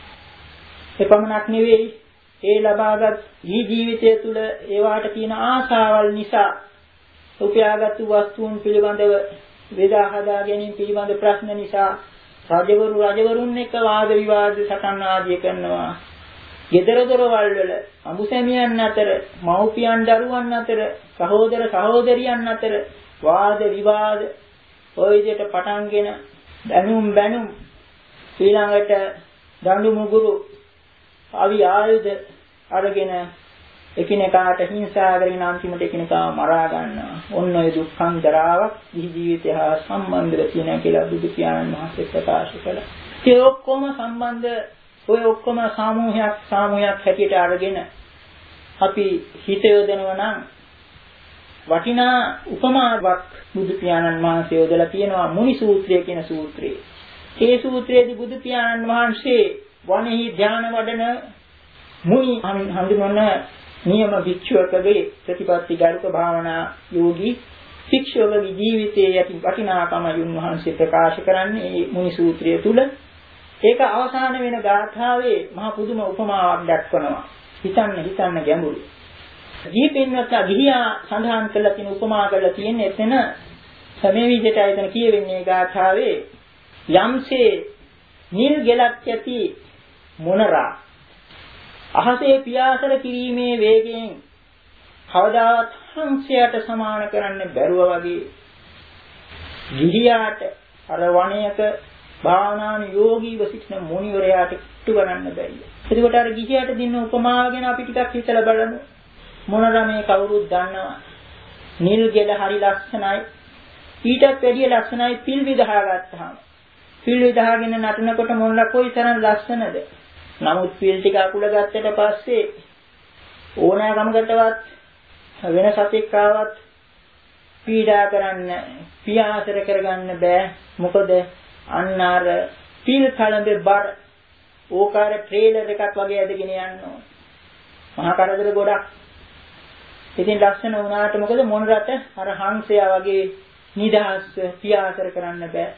එපමණක් නෙවෙයි ඒ ලබාගත් ජී ජීවිතය තුළ ඒවාට තියෙන ආශාවල් නිසා උපයාගත්තු වස්තුන් පිළිබඳව වේදා හදා ගැනීම පිළිබඳ ප්‍රශ්න නිසා රජවරු රජවරුන් එක්ක වාද විවාද සටන් ආදිය කරනවා. gedara dorawal වල අමුසැමියන් අතර, මව්පියන් දරුවන් අතර, සහෝදර සහෝදරියන් අතර වාද විවාද ඔය විදිහට පටන්ගෙන දැනුම් බැනුම් ඊළඟට දඬු මුගුරු අවි ආයුධ අරගෙන එකිනෙකාට හිංසා කරගෙන අන්තිමට එකිනෙකාව මරා ගන්නවා. ඔන්න ඔය දුක්ඛං දරාවක් ජී ජීවිතය හා සම්බන්ධව තියෙනවා කියලා බුදු පියාණන් වහන්සේ ප්‍රකාශ කළා. ඒ ඔක්කොම සම්බන්ධ ඔය ඔක්කොම සාමූහයක් සාමූහයක් හැටියට අරගෙන අපි හිත යොදනවා නම් වටිනා උපමාවක් බුදු පියාණන් වහන්සේ යොදලා තියෙනවා මුනි සූත්‍රය කියන සූත්‍රයේ. ඒ සූත්‍රයේදී බුදු පියාණන් වහන්සේ වනෙහි ධ්‍යාන වඩන මුනි හඳුන්වන නියම භික්ෂුවකගේ ප්‍රතිපත්ති ගරුක භාවනා යෝගී භික්ෂුවගේ ජීවිතයේ යටි වටිනාකම යුන්වහන්සේ ප්‍රකාශ කරන්නේ මේ මුනි සූත්‍රය තුල. ඒක අවසාන වෙන ගාථාවේ මහ පුදුම උපමාවක් දක්වනවා. හිතන්න හිතන්න ගැඹුරු. ජීපින්වත් ගිහියා සඳහන් කරලා තියෙන උපමා කරලා තියෙන්නේ එතන මේ විදිහට එතන කියවෙන්නේ ගාථාවේ යම්සේ නිල් ගෙලක් ඇති මොනරා අහසේ පියාසර කිරීමේ වේගයෙන් කවදාවත් හංසයට සමාන කරන්න බැරුව වගේ ගිහියාට අර වණයක භාවනාන යෝගීව සිටින මුනිවරයාට කිට්ටු කරන්න බැහැ. එතකොට අර ගිහියාට දෙන්න උපමාව ගැන අපි ටිකක් හිතලා බලමු. මොනරා මේ කවුරුත් දන්නවා. නිල් ගෙල හරි ලස්සනයි. ඊටත් වැඩිය ලස්සනයි පිල් විදහා ගත්තාම. පිල් විදහාගෙන නටනකොට මොනරා කොයිතරම් ලස්සනද? නමුත් පිල් ටික අකුල ගත්තට පස්සේ ඕනෑකමකටවත් වෙන සතෙක් ආවත් පීඩා කරන්න, පියාසර කරගන්න බෑ. මොකද අන්න අර පිල් කලඹේ බර ඕකාර ට්‍රේලර් එකක් වගේ ඇදගෙන යන්න ඕන. මහා කරදර ගොඩක්. ඉතින් ලස්සන වුණාට මොකද මොනරට අර හංසයා වගේ නිදහස් පියාසර කරන්න බෑ.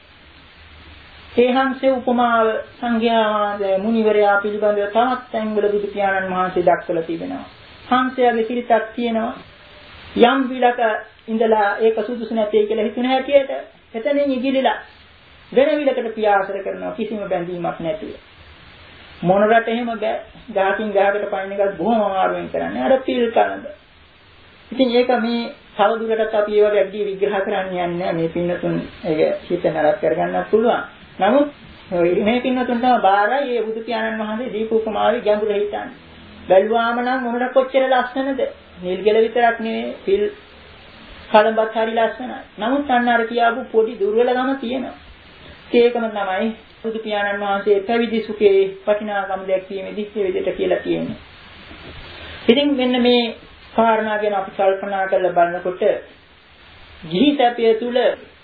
ඒ හංසේ උපමාව සංඝයා මුනිවරයා පිළිබඳව තවත් තැන්වල බුදු පියාණන් වහන්සේ දක්වලා තිබෙනවා. හංසයාගේ සිරිතක් තියෙනවා. යම් විලක ඉඳලා ඒක සුදුසු නැtei කියලා හිතුන හැටියට එතනින් ඉගිලිලා වෙන විලකට පියාසර කරනවා කිසිම බැඳීමක් නැතුව. මොනරට එහෙම බෑ. ගහකින් ගහකට පයින් එකක් බොහොම අමාරුවෙන් කරන්නේ. අර පිල් කනද. ඉතින් ඒක මේ තවදුරටත් අපි ඒ වගේ අගදී විග්‍රහ කරන්න යන්නේ මේ පින්නතුන් ඒක හිත නරක කරගන්නත් පුළුවන්. නමුත් මේ පින්නතුන් තමයි බාරයි මේ බුදු පියාණන් වහන්සේ දීප උපමාවේ ගැඹුර හිතන්නේ. බැලුවාම නම් මොනට කොච්චර ලස්සනද? නිල් ගෙල විතරක් නෙවෙයි පිල් කලඹත් හරි ලස්සනයි. නමුත් අන්න අර කියාපු පොඩි දුර්වලකම තියෙනවා. ඒකම තමයි බුදු පියාණන් වහන්සේ පැවිදි සුඛේ වටිනාකම දැක්වීමේදී මේ විදිහට කියලා තියෙන්නේ. ඉතින් මෙන්න මේ කාරණා ගැන අපි කල්පනා කරලා බලනකොට ගිහි සැපය තුල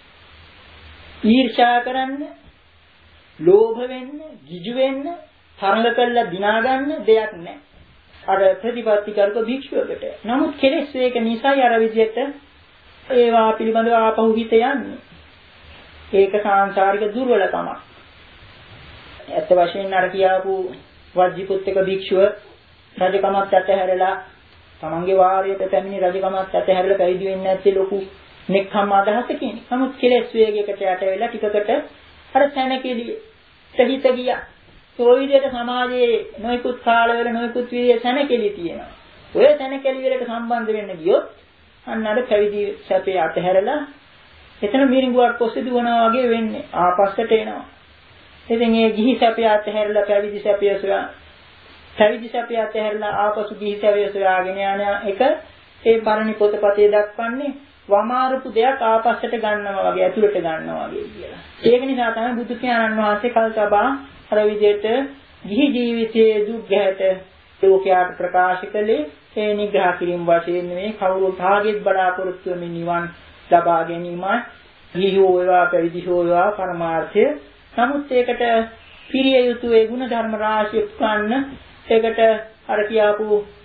ඊර්ෂ්‍යා කරන්න, ලෝභ වෙන්න, ගිජු වෙන්න, තරඟ කරලා දිනා ගන්න දෙයක් නැහැ. අර ප්‍රතිපත්ති කරුක භික්ෂුවකට. නමුත් කෙලෙස් ඒක නිසායි අර විදිහට ඒවා පිළිබඳව ආපහු හිත යන්නේ. ඒක සාංශාරික දුර්වලකමක්. ඇත්ත වශයෙන්ම අර කියාපු වජ්ජිපුත්තක භික්ෂුව රජකමත් අතහැරලා තමන්ගේ වාරයට පැමිණි රජකමත් අතහැරලා පැවිදි වෙන්නේ නැත්තේ ලොකු නෙක්ඛම් අදහසකින්. නමුත් කෙලෙස් වේගයකට යට වෙලා ටිකකට අර සැනකෙලිය තහිත ගියා. ඒ විදිහට සමාජයේ නොයෙකුත් කාලවල නොයෙකුත් විදිහේ සැනකෙලි තියෙනවා. ඔය සැනකෙලි වලට සම්බන්ධ වෙන්න ගියොත් අන්න අර පැවිදි සැපේ අතහැරලා එතන මිරිඟුවක් පොස්සේ දුවනවා වගේ වෙන්නේ. ආපස්සට එනවා. ඉතින් ඒ ගිහි සැපය අතහැරලා පැවිදි සැපය සොයා පැවිදි සැපය අතහැරලා ආපසු ගිහි සැපය සොයාගෙන යන එක ඒ පරණි පොතපතේ දක්වන්නේ වමාරුපු දෙයක් ආපස්සට ගන්නවා වගේ ඇතුළට ගන්නවා වගේ කියලා. ඒක නිසා තමයි බුදු පියාණන් වහන්සේ කල්තබා අර විදිහට ගිහි ජීවිතයේ දුක් ගැට ලෝකයට ප්‍රකාශ කළේ ඒ නිග්‍රහ කිරීම වශයෙන් මේ කවුරු භාගෙත් බලාපොරොත්තු වෙමින් නිවන් ලබා ගැනීමයි. ගිහි හෝ වේවා පැවිදි හෝ වේවා පරමාර්ථය. නමුත් ඒකට පිරිය යුතු ඒ ගුණ ධර්ම රාශිය ගන්න ඒකට අර කියාපු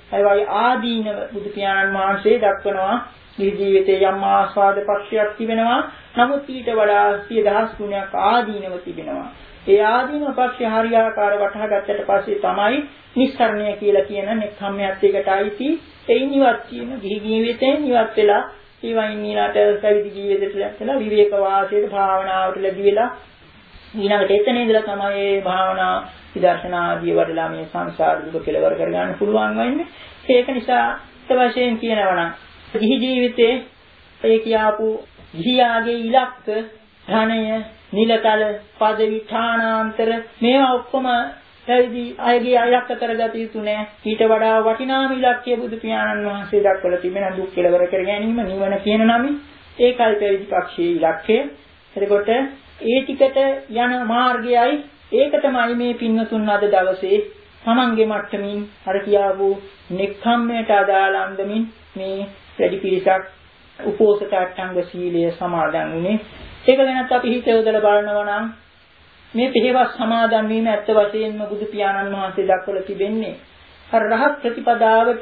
ඒවයි ආදීනව බුදු පියාණන් වහන්සේ දක්වනවා. මේ ජීවිතයේ යම් ආස්වාද පක්ෂයක් තිබෙනවා. නමුත් ඊට වඩා සිය දහස් ගුණයක් ආදීනව තිබෙනවා. ඒ ආදීනව පක්ෂය හරියාකාර වටහා ගත්තට පස්සේ තමයි නිස්සරණය කියලා කියන නෙක්ඛම්මයත් එකට අයිති. ඒ නිවත් වීම ගිහි ජීවිතයෙන් නිවත් වෙලා ඊවයින් ඊළාට පැවිදි ජීවිතයට ලැබලා විවේක වාසයට භාවනාවට ලැබි වෙලා ඊළඟට එතන ඉඳලා තමයි මේ භාවනා විදර්ශනා ආදී වඩලා මේ සංසාර දුක කෙලවර කරගන්න පුළුවන් වෙන්නේ. ඒක නිසා අත් වශයෙන් කියනවා නම් ගිහි ජීවිතයේ ඒ කියාපු ගිහියාගේ ඉලක්ක ධනය, නිලතල, පදවි, ඨානාන්තර මේවා ඔක්කොම පැවිදි අයගේ ඉලක්ක කරගත යුතු නෑ. ඊට වඩා වටිනාම ඉලක්කය බුදු පියාණන් වහන්සේ දක්වලා තිබෙන දුක් කෙලවර කර ගැනීම නිවන කියන නම ඒකයි පැවිදි පක්ෂයේ ඉලක්කය. එතකොට ඒ ටිකට යන මාර්ගයයි ඒක තමයි මේ පින්වතුන් අද දවසේ තමන්ගේ මට්ටමින් අර කියාවු නෙක්ඛම්මයට අදාළ අන්දමින් මේ වැඩි පිරිසක් උපෝසත අට්ඨංග සීලය සමාදන් වුණේ. ඒක ගැනත් අපි හිත යොදලා බලනවා නම් මේ පිළිවෙස් සමාදන් වීම ඇත්ත වශයෙන්ම බුදු පියාණන් වහන්සේ දක්වලා තිබෙන්නේ අර රහත් ප්‍රතිපදාවට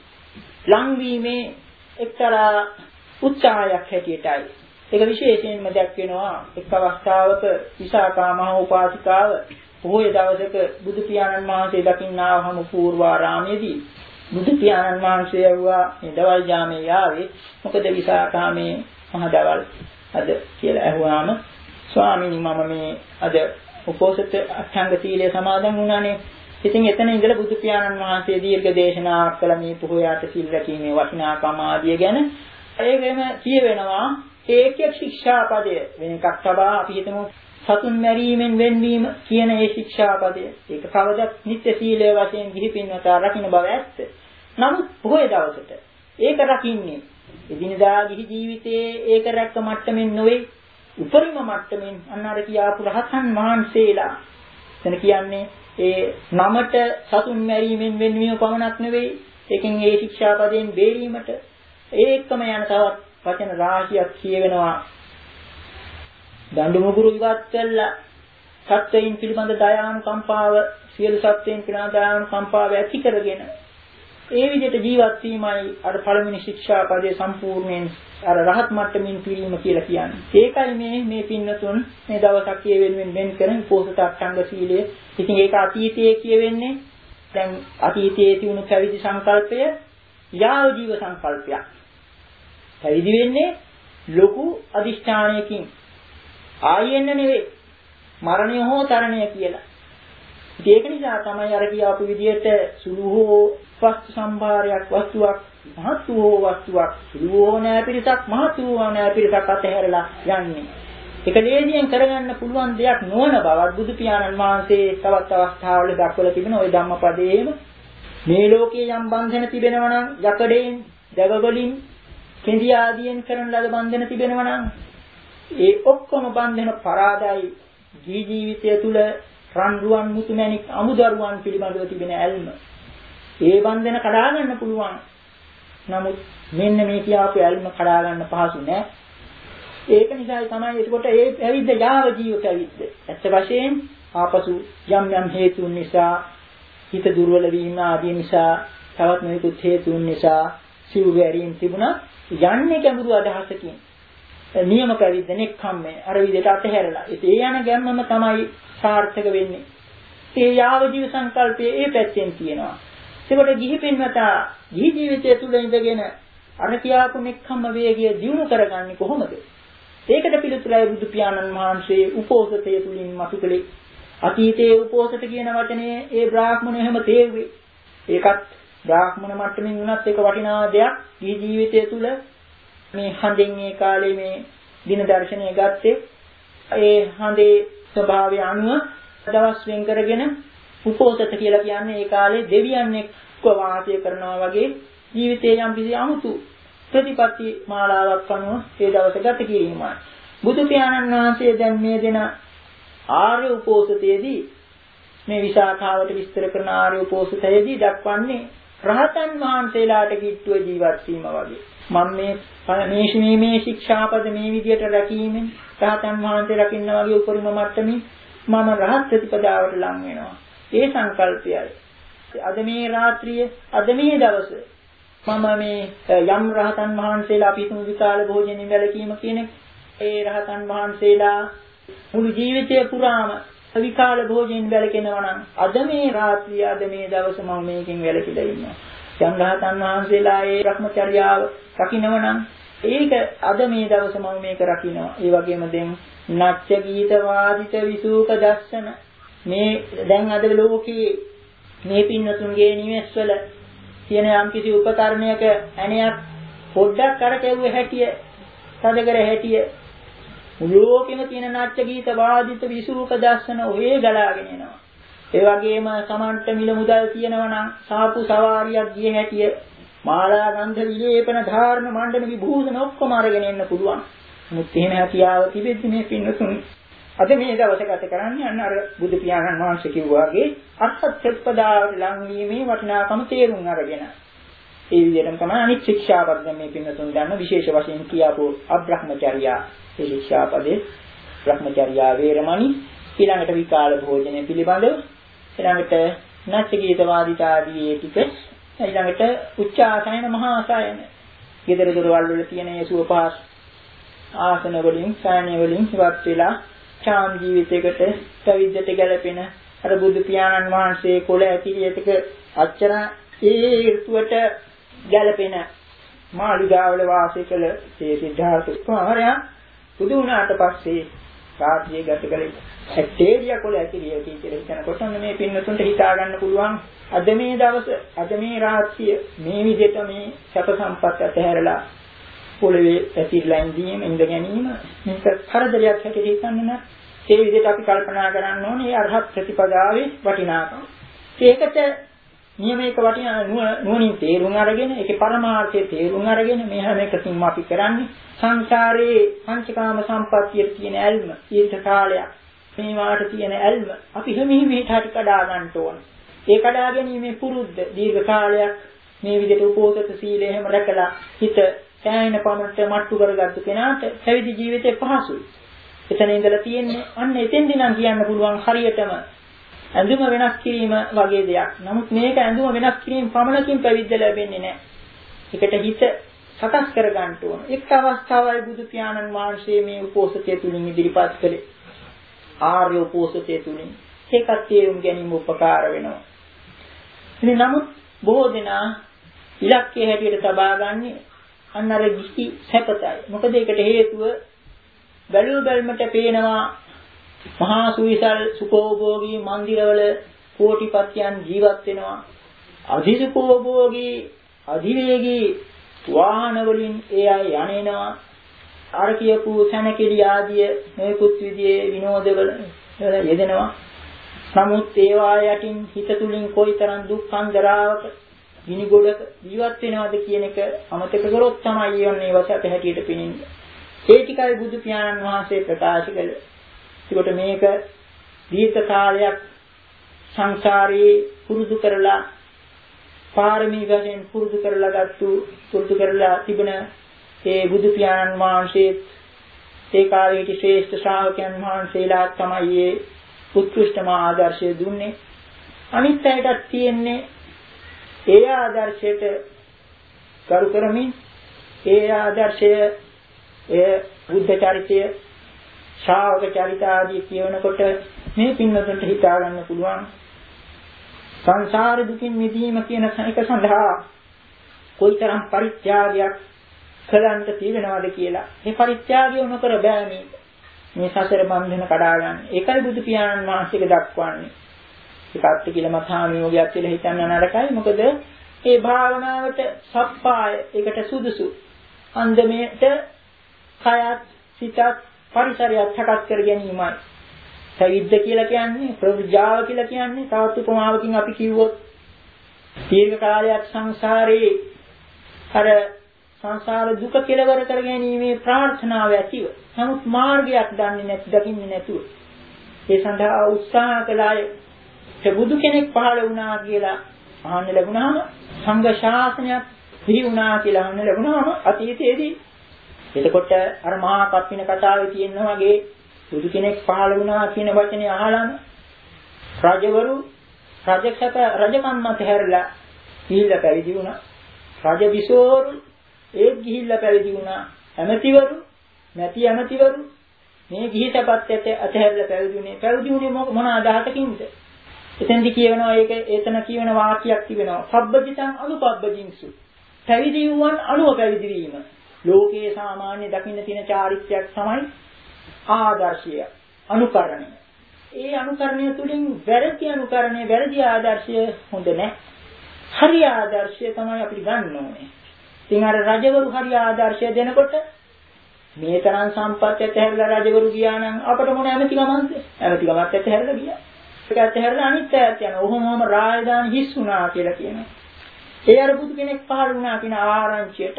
ලං වීමේ එක්තරා උත්සාහයක් හැටියටයි. ඒක විශේෂයෙන්ම දැක්වෙනවා එක් අවස්ථාවක විසාකා මහ උපාසිකාව පොහොය දවසක බුදු පියාණන් වහන්සේ දකින්නාවම පූර්වාරාමයේදී බුදු පියාණන් වහන්සේ ඇහුවා මේ දවල් යාමේ ආවේ මොකද විසාකා මේ මහ දවල් අද කියලා ඇහුවාම ස්වාමීනි මම මේ අද උපෝසත අට්ඨංග සීලය සමාදන් වුණානේ. ඉතින් එතන ඉඳලා බුදු පියාණන් වහන්සේ දීර්ඝ දේශනාවක් කළා මේ පොහොයාට සීල් රැකීමේ වටිනාකම ආදිය ගැන. ඒකෙම කියවෙනවා ඒක ශික්ෂාපදය වෙන එකක් තබා අපි හිතමු සතුන් මැරීමෙන් වෙන්වීම කියන ඒ ශික්ෂාපදය. ඒක කවදත් නිත්‍ය සීලය වශයෙන් ගිහි පින්වතා රකින්න බව ඇත්ත. නමුත් පොහොය දවසට ඒක රකින්නේ එදිනදා ගිහි ජීවිතයේ ඒක රැක්ක මට්ටමින් නොවේ. උපරිම මට්ටමින් අන්නර කියාපු රහතන් වහන්සේලා. එතන කියන්නේ ඒ නමට සතුන් මැරීමෙන් වෙන්වීම පමණක් නෙවෙයි. ඒකෙන් ඒ ශික්ෂාපදයෙන් බේරීමට ඒකම යන තවත් වචන රාශියක් කියවෙනවා. දඬු මුගුරු ඉවත් කළා සත්වයින් පිළිබඳ දයානුකම්පාව සියලු සත්වයින් පිළිබඳ දයානුකම්පාව ඇති කරගෙන ඒ විදිහට ජීවත් වීමයි අර පළවෙනි ශික්ෂාපදයේ සම්පූර්ණයෙන් අර රහත් මට්ටමින් පිරීම කියලා කියන්නේ. ඒකයි මේ මේ පින්නතුන් මේ දවසක් කියවෙන්නේ වෙන කරන උපෝසත අට්ඨංග සීලය. ඉතින් ඒක අතීතයේ කියවෙන්නේ දැන් අතීතයේ තියුණු පැවිදි සංකල්පය යාව ජීව සංකල්පයක්. පැවිදි වෙන්නේ ලොකු අදිෂ්ඨානයකින් ආයෙන්න නෙවෙයි මරණය හෝ තරණය කියලා. ඒක නිසා තමයි අර කියාපු විදිහට සුළු හෝ වස්තු සම්භාරයක් වස්තුවක් මහත් වූ වස්තුවක් සුළු හෝ නෑ පිරිසක් මහත් වූ නෑ පිරිසක් අතහැරලා යන්නේ. ඒක ලේසියෙන් කරගන්න පුළුවන් දෙයක් නොවන බවත් බුදු පියාණන් වහන්සේ තවත් අවස්ථාවල දක්වලා තිබෙන ওই ධම්මපදයේම මේ ලෝකයේ යම් බන්ධන තිබෙනවා නම් යකඩයෙන්, දගවලින්, කෙඳි ආදියෙන් කරන ලද බන්ධන තිබෙනවා නම් ඒ ඔක්කොම බන්ධන පරාදයි. ජී ජීවිතය තුළ රන් රුවන් මුතුමැණික් අමුදරුවන් පිළිබඳව තිබෙන ඇල්ම ඒ බන්ධන කඩා ගන්න පුළුවන්. නමුත් මෙන්න මේ කියාපු ඇල්ම කඩා ගන්න පහසු නෑ. ඒක නිසායි තමයි එතකොට ඒ පැවිද්ද යාව ජීව පැවිද්ද. ඇත්ත වශයෙන් ආපසු යම් යම් හේතුන් නිසා හිත දුර්වල වීම ආදී නිසා තවත් මේකුත් හේතුන් නිසා සිව් වැරීම් තිබුණා. යන්නේ ගැඹුරු අදහසකින්. නියම පැවිද්ද නෙක්ඛම්මේ අර විදිහට අතහැරලා. ඒ යන ගැම්මම තමයි සාර්ථක වෙන්නේ. ඒ යාව ජීව සංකල්පයේ ඒ පැත්තෙන් තියෙනවා. ඒකට ගිහි පින්වතා ගිහි ජීවිතය තුළ ඉඳගෙන අර කියාපු නෙක්ඛම්ම වේගය දියුණු කරගන්නේ කොහොමද? ඒකට පිළිතුරයි බුදු පියාණන් වහන්සේ උපෝසතය තුලින් මතු කළේ. අතීතයේ උපෝසත කියන වචනේ ඒ බ්‍රාහ්මණ හැම තේරුවේ. ඒකත් බ්‍රාහ්මණ මට්ටමින් වුණත් ඒක වටිනා දෙයක්. ගිහි ජීවිතය තුළ මේ හඳෙන් ඒ කාලේ මේ දින දර්ශනය ගත්තේ ඒ හඳේ ස්වභාවය අනුව දවස් වෙන් කරගෙන උපෝසත කියලා කියන්නේ ඒ කාලේ දෙවියන් එක්ක වාසය කරනවා වගේ ජීවිතයේ යම් කිසි 아무තු ප්‍රතිපත්ති මාලාවක් අනුව ඒ දවස ගත කිරීමයි. බුදු පියාණන් වහන්සේ දැන් මේ දෙන ආර්ය උපෝසතයේදී මේ විසාඛාවට විස්තර කරන ආර්ය උපෝසතයේදී දක්වන්නේ රහතන් වහන්සේලාට කිට්ටුව ජීවත් වීම වගේ. මම මේ මේ මේ ශික්ෂාපද මේ විදියට රැකීමෙන් රහතන් වහන්සේ රකින්න වගේ උපරිම මට්ටමින් මම රහත් ප්‍රතිපදාවට ලං වෙනවා. ඒ සංකල්පයයි. අද මේ රාත්‍රිය අද මේ දවස මම මේ යම් රහතන් වහන්සේලා අපි තුන් විකාල භෝජනෙන් වැළකීම කියන ඒ රහතන් වහන්සේලා මුළු ජීවිතය පුරාම විකාල භෝජනෙන් වැළකෙනවා නම් අද මේ රාත්‍රිය අද මේ දවස මම මේකෙන් වැළකීලා ඉන්නවා. යම් රහතන් වහන්සේලා ඒ භ්‍රමචර්යාව රකින්නවා නම් ඒක අද මේ දවස මම මේක රකින්නවා. ඒ වගේම දැන් නච්ච ගීත වාදිත විසූක දර්ශන මේ දැන් අද ලෝකයේ මේ පින්නතුන්ගේ නිවෙස්වල තියෙන යම් කිසි උපකරණයක ඇණයක් පොඩ්ඩක් කරකැවුවේ හැටිය තදකර හැටිය ලෝකෙම තියෙන නාට්‍ය ගීත වාදිත විසූක දර්ශන ඔහේ ගලාගෙන එනවා. ඒ වගේම සමන්ත මිල මුදල් තියෙනවා නම් සාපු සවාරියක් ගියේ හැටිය මාලා ගන්ධ විලේපන ධාරණ මණ්ඩන විභූෂණ ඔක්කොම අරගෙන එන්න පුළුවන්. මුත් එහෙම හැකියාව තිබෙද්දි මේ පින්නතුන් අද මේ දවසේ ගත කරන්නේ අන්න අර බුදු පියාණන් වහන්සේ කිව්වා වගේ අර්ථ ප්‍රතිපදාවට ලං වීමේ වටිනාකම තේරුම් අරගෙන ඒ විදිහටම තමයි අනිත් ශික්ෂාපද මේ පින්නතුන් ගන්න විශේෂ වශයෙන් කියාපු අබ්‍රහ්මචර්යා ඒ ශික්ෂාපදේ බ්‍රහ්මචර්යා වේරමණී ඊළඟට විකාල භෝජනය පිළිබඳව ඊළඟට නැත්ති ගීත වාදිත ආදී ටික ඊළඟට උච්චාසයන මහාසයන ගෙදර දොරවල් වල තියෙන ඒ සුවපහස් ආසන වලින් සායන වලින් ඉවත් වෙලා ඡාම් ජීවිතයකට පැවිද්දට ගැලපෙන අර බුදු පියාණන් වහන්සේ කොළ ඇතිරියටක අච්චර ඒ ඍතුවට ගැලපෙන මාළිගාවල වාසය කළ ඒ සිද්ධාර්ථ කුමාරයා බුදු වුණාට පස්සේ රාත්‍රියේ ගත කළේ ඇටේරිය කොළ ඇතිරිය කියලා හිතනකොට මේ පින්නතුන්ට හිතා ගන්න පුළුවන් අද මේ දවස අද මේ රාත්‍රිය මේ විදිහට මේ සැප සම්පත් අතහැරලා පොළවේ ඇතිරලා ඉඳීම ඉඳ ගැනීම මේක කරදරයක් හැටියට හිතන්නේ නැහැ. ඒ විදිහට අපි කල්පනා කරන්න ඕනේ අරහත් ප්‍රතිපදාවේ වටිනාකම. ඒකට නියමයක වටිනා නුවණින් තේරුම් අරගෙන ඒකේ පරමාර්ථය තේරුම් අරගෙන මේ හැම එකකින්ම අපි කරන්නේ සංසාරයේ පංචකාම සම්පත්තියේ තියෙන ඇල්ම ඊට කාලයක් මේ වාට තියෙන ඇල්ම අපි හිමිහි මෙහෙට කඩා ගන්න ඕන. ඒ කඩා ගැනීමේ පුරුද්ද දීර්ඝ කාලයක් මේ විදිහට උපෝසත සීලය හැම රැකලා හිත සෑහෙන පමණට මට්ටු කරගත්තු කෙනාට පැවිදි ජීවිතේ පහසුයි. එතන ඉඳලා තියෙන්නේ අන්න එතෙන්දී නම් කියන්න පුළුවන් හරියටම ඇඳුම වෙනස් කිරීම වගේ දෙයක්. නමුත් මේක ඇඳුම වෙනස් කිරීම පමණකින් පැවිද්ද ලැබෙන්නේ නැහැ. ඒකට හිත සකස් කර ගන්න ඕන. එක් අවස්ථාවයි බුදු පියාණන් වහන්සේ මේ උපෝසතය තුලින් ඉදිරිපත් කළේ. ආර්ය උපෝසතය තුලින් ඒකත් තේරුම් ගැනීම උපකාර වෙනවා. ඉතින් නමුත් බොහෝ දෙනා ඉලක්කයේ හැටියට තබා ගන්නේ අන්න අර ගිහි සැපතයි. මොකද ඒකට හේතුව බැලුව බැලමට පේනවා මහා සුවිසල් සුඛෝභෝගී මන්දිරවල කෝටිපතියන් ජීවත් වෙනවා. අධිසුඛෝභෝගී අධිවේගී වාහන වලින් ඒ අය යන්නේනවා. අර කියපු සැනකෙළි ආදී මේකුත් විදියේ විනෝදවල යෙදෙනවා. නමුත් ඒවා යටින් හිත තුලින් කොයිතරම් දුක් සංදරාවක විනිගොඩක ජීවත් වෙනවද කියන එක අමතක කරොත් තමයි යන්නේ වසත හැටියට පෙනෙන්නේ. ඒ ටිකයි බුදු පියාණන් වහන්සේ ප්‍රකාශ කළේ. ඒකට මේක දීර්ඝ කාලයක් සංසාරේ පුරුදු කරලා පාරමී වශයෙන් පුරුදු කරලා ගත්තු පුරුදු කරලා තිබෙන ඒ බුදු පියාණන් වහන්සේ ඒ කාලයේ ශ්‍රේෂ්ඨ ශ්‍රාවකයන් වහන්සේලා තමයි මේ උත්කෘෂ්ඨම ආදර්ශය දුන්නේ. අනිත් අයටත් තියෙන්නේ ඒ ආදර්ශයට කරු කරමින් ඒ ආදර්ශය ඒ බුද්ධ චරිතය ශ්‍රාවක චරිත ආදී කියනකොට මේ පින්වතුන්ට හිතා ගන්න පුළුවන් සංසාර දුකින් මිදීම කියන එක සඳහා කොයිතරම් පරිත්‍යාගයක් කළන්ට තියෙනවද කියලා. මේ පරිත්‍යාගය නොකර බෑ මේ මේ සසර බන්ධන කඩා ගන්න. ඒකයි බුදු පියාණන් වහන්සේක දක්වන්නේ. ඒකත් කියලා මථාමියෝගයක් කියලා හිතන්න නරකයි. මොකද ඒ භාවනාවට සප්පාය ඒකට සුදුසු අන්දමේට කයත් සිතත් පරිසරයත් සකස් කර ගැනීමයි. සවිද්ද කියලා කියන්නේ ප්‍රඥාව කියලා කියන්නේ තවත් උපමාවකින් අපි කිව්වොත් දීර්ඝ කාලයක් සංසාරේ අර සංසාර දුක කෙලවර කර ගැනීමේ ප්‍රාර්ථනාව ඇතිව නමුත් මාර්ගයක් දන්නේ නැති දකින්නේ නැතුව ඒ සඳහා උත්සාහ කළාය. ඒ බුදු කෙනෙක් පහළ වුණා කියලා අහන්න ලැබුණාම සංඝ ශාසනයක් පිරි වුණා කියලා අහන්න ලැබුණාම අතීතයේදී එතකොට අර මහා කප්පින කතාවේ තියෙනා වගේ බුදු කෙනෙක් පහළ වුණා කියන වචනේ අහලාම රජවරු රජකත රජකම් මත හැරලා ගිහිල්ලා පැවිදි වුණා. රජ විසෝරු ඒත් ගිහිල්ලා පැවිදි වුණා. ඇමතිවරු නැති ඇමතිවරු මේ ගිහි සපත් ඇත අතහැරලා පැවිදි වුණේ. පැවිදි වුණේ මොන අදහසකින්ද? එතෙන්දි කියනවා ඒක එතන කියවන වාක්‍යයක් තිබෙනවා. පබ්බජිතං අනුපබ්බජින්සු. පැවිදි වුවන් අනුව පැවිදි වීම. ලෝකයේ සාමාන්‍ය දකින්න තියෙන චාරිත්‍රයක් තමයි ආදර්ශය, අනුකරණය. ඒ අනුකරණය තුළින් වැරදි අනුකරණය, වැරදි ආදර්ශය හොඳ නැහැ. හරි ආදර්ශය තමයි අපි ගන්න ඕනේ. ඉතින් අර රජවරු හරි ආදර්ශය දෙනකොට මේ තරම් සම්පත් ඇතහැරලා රජවරු ගියා නම් අපිට මොන ඇමතිකමක්ද? ඇමතිකමක් ඇතහැරලා ගියා. ඒක ඇතහැරලා අනිත් පැයට යනවා. ඔහොමම රාජධානි හිස් වුණා කියලා කියනවා. ඒ අර බුදු කෙනෙක් පහළ වුණා කියන ආරංචියට.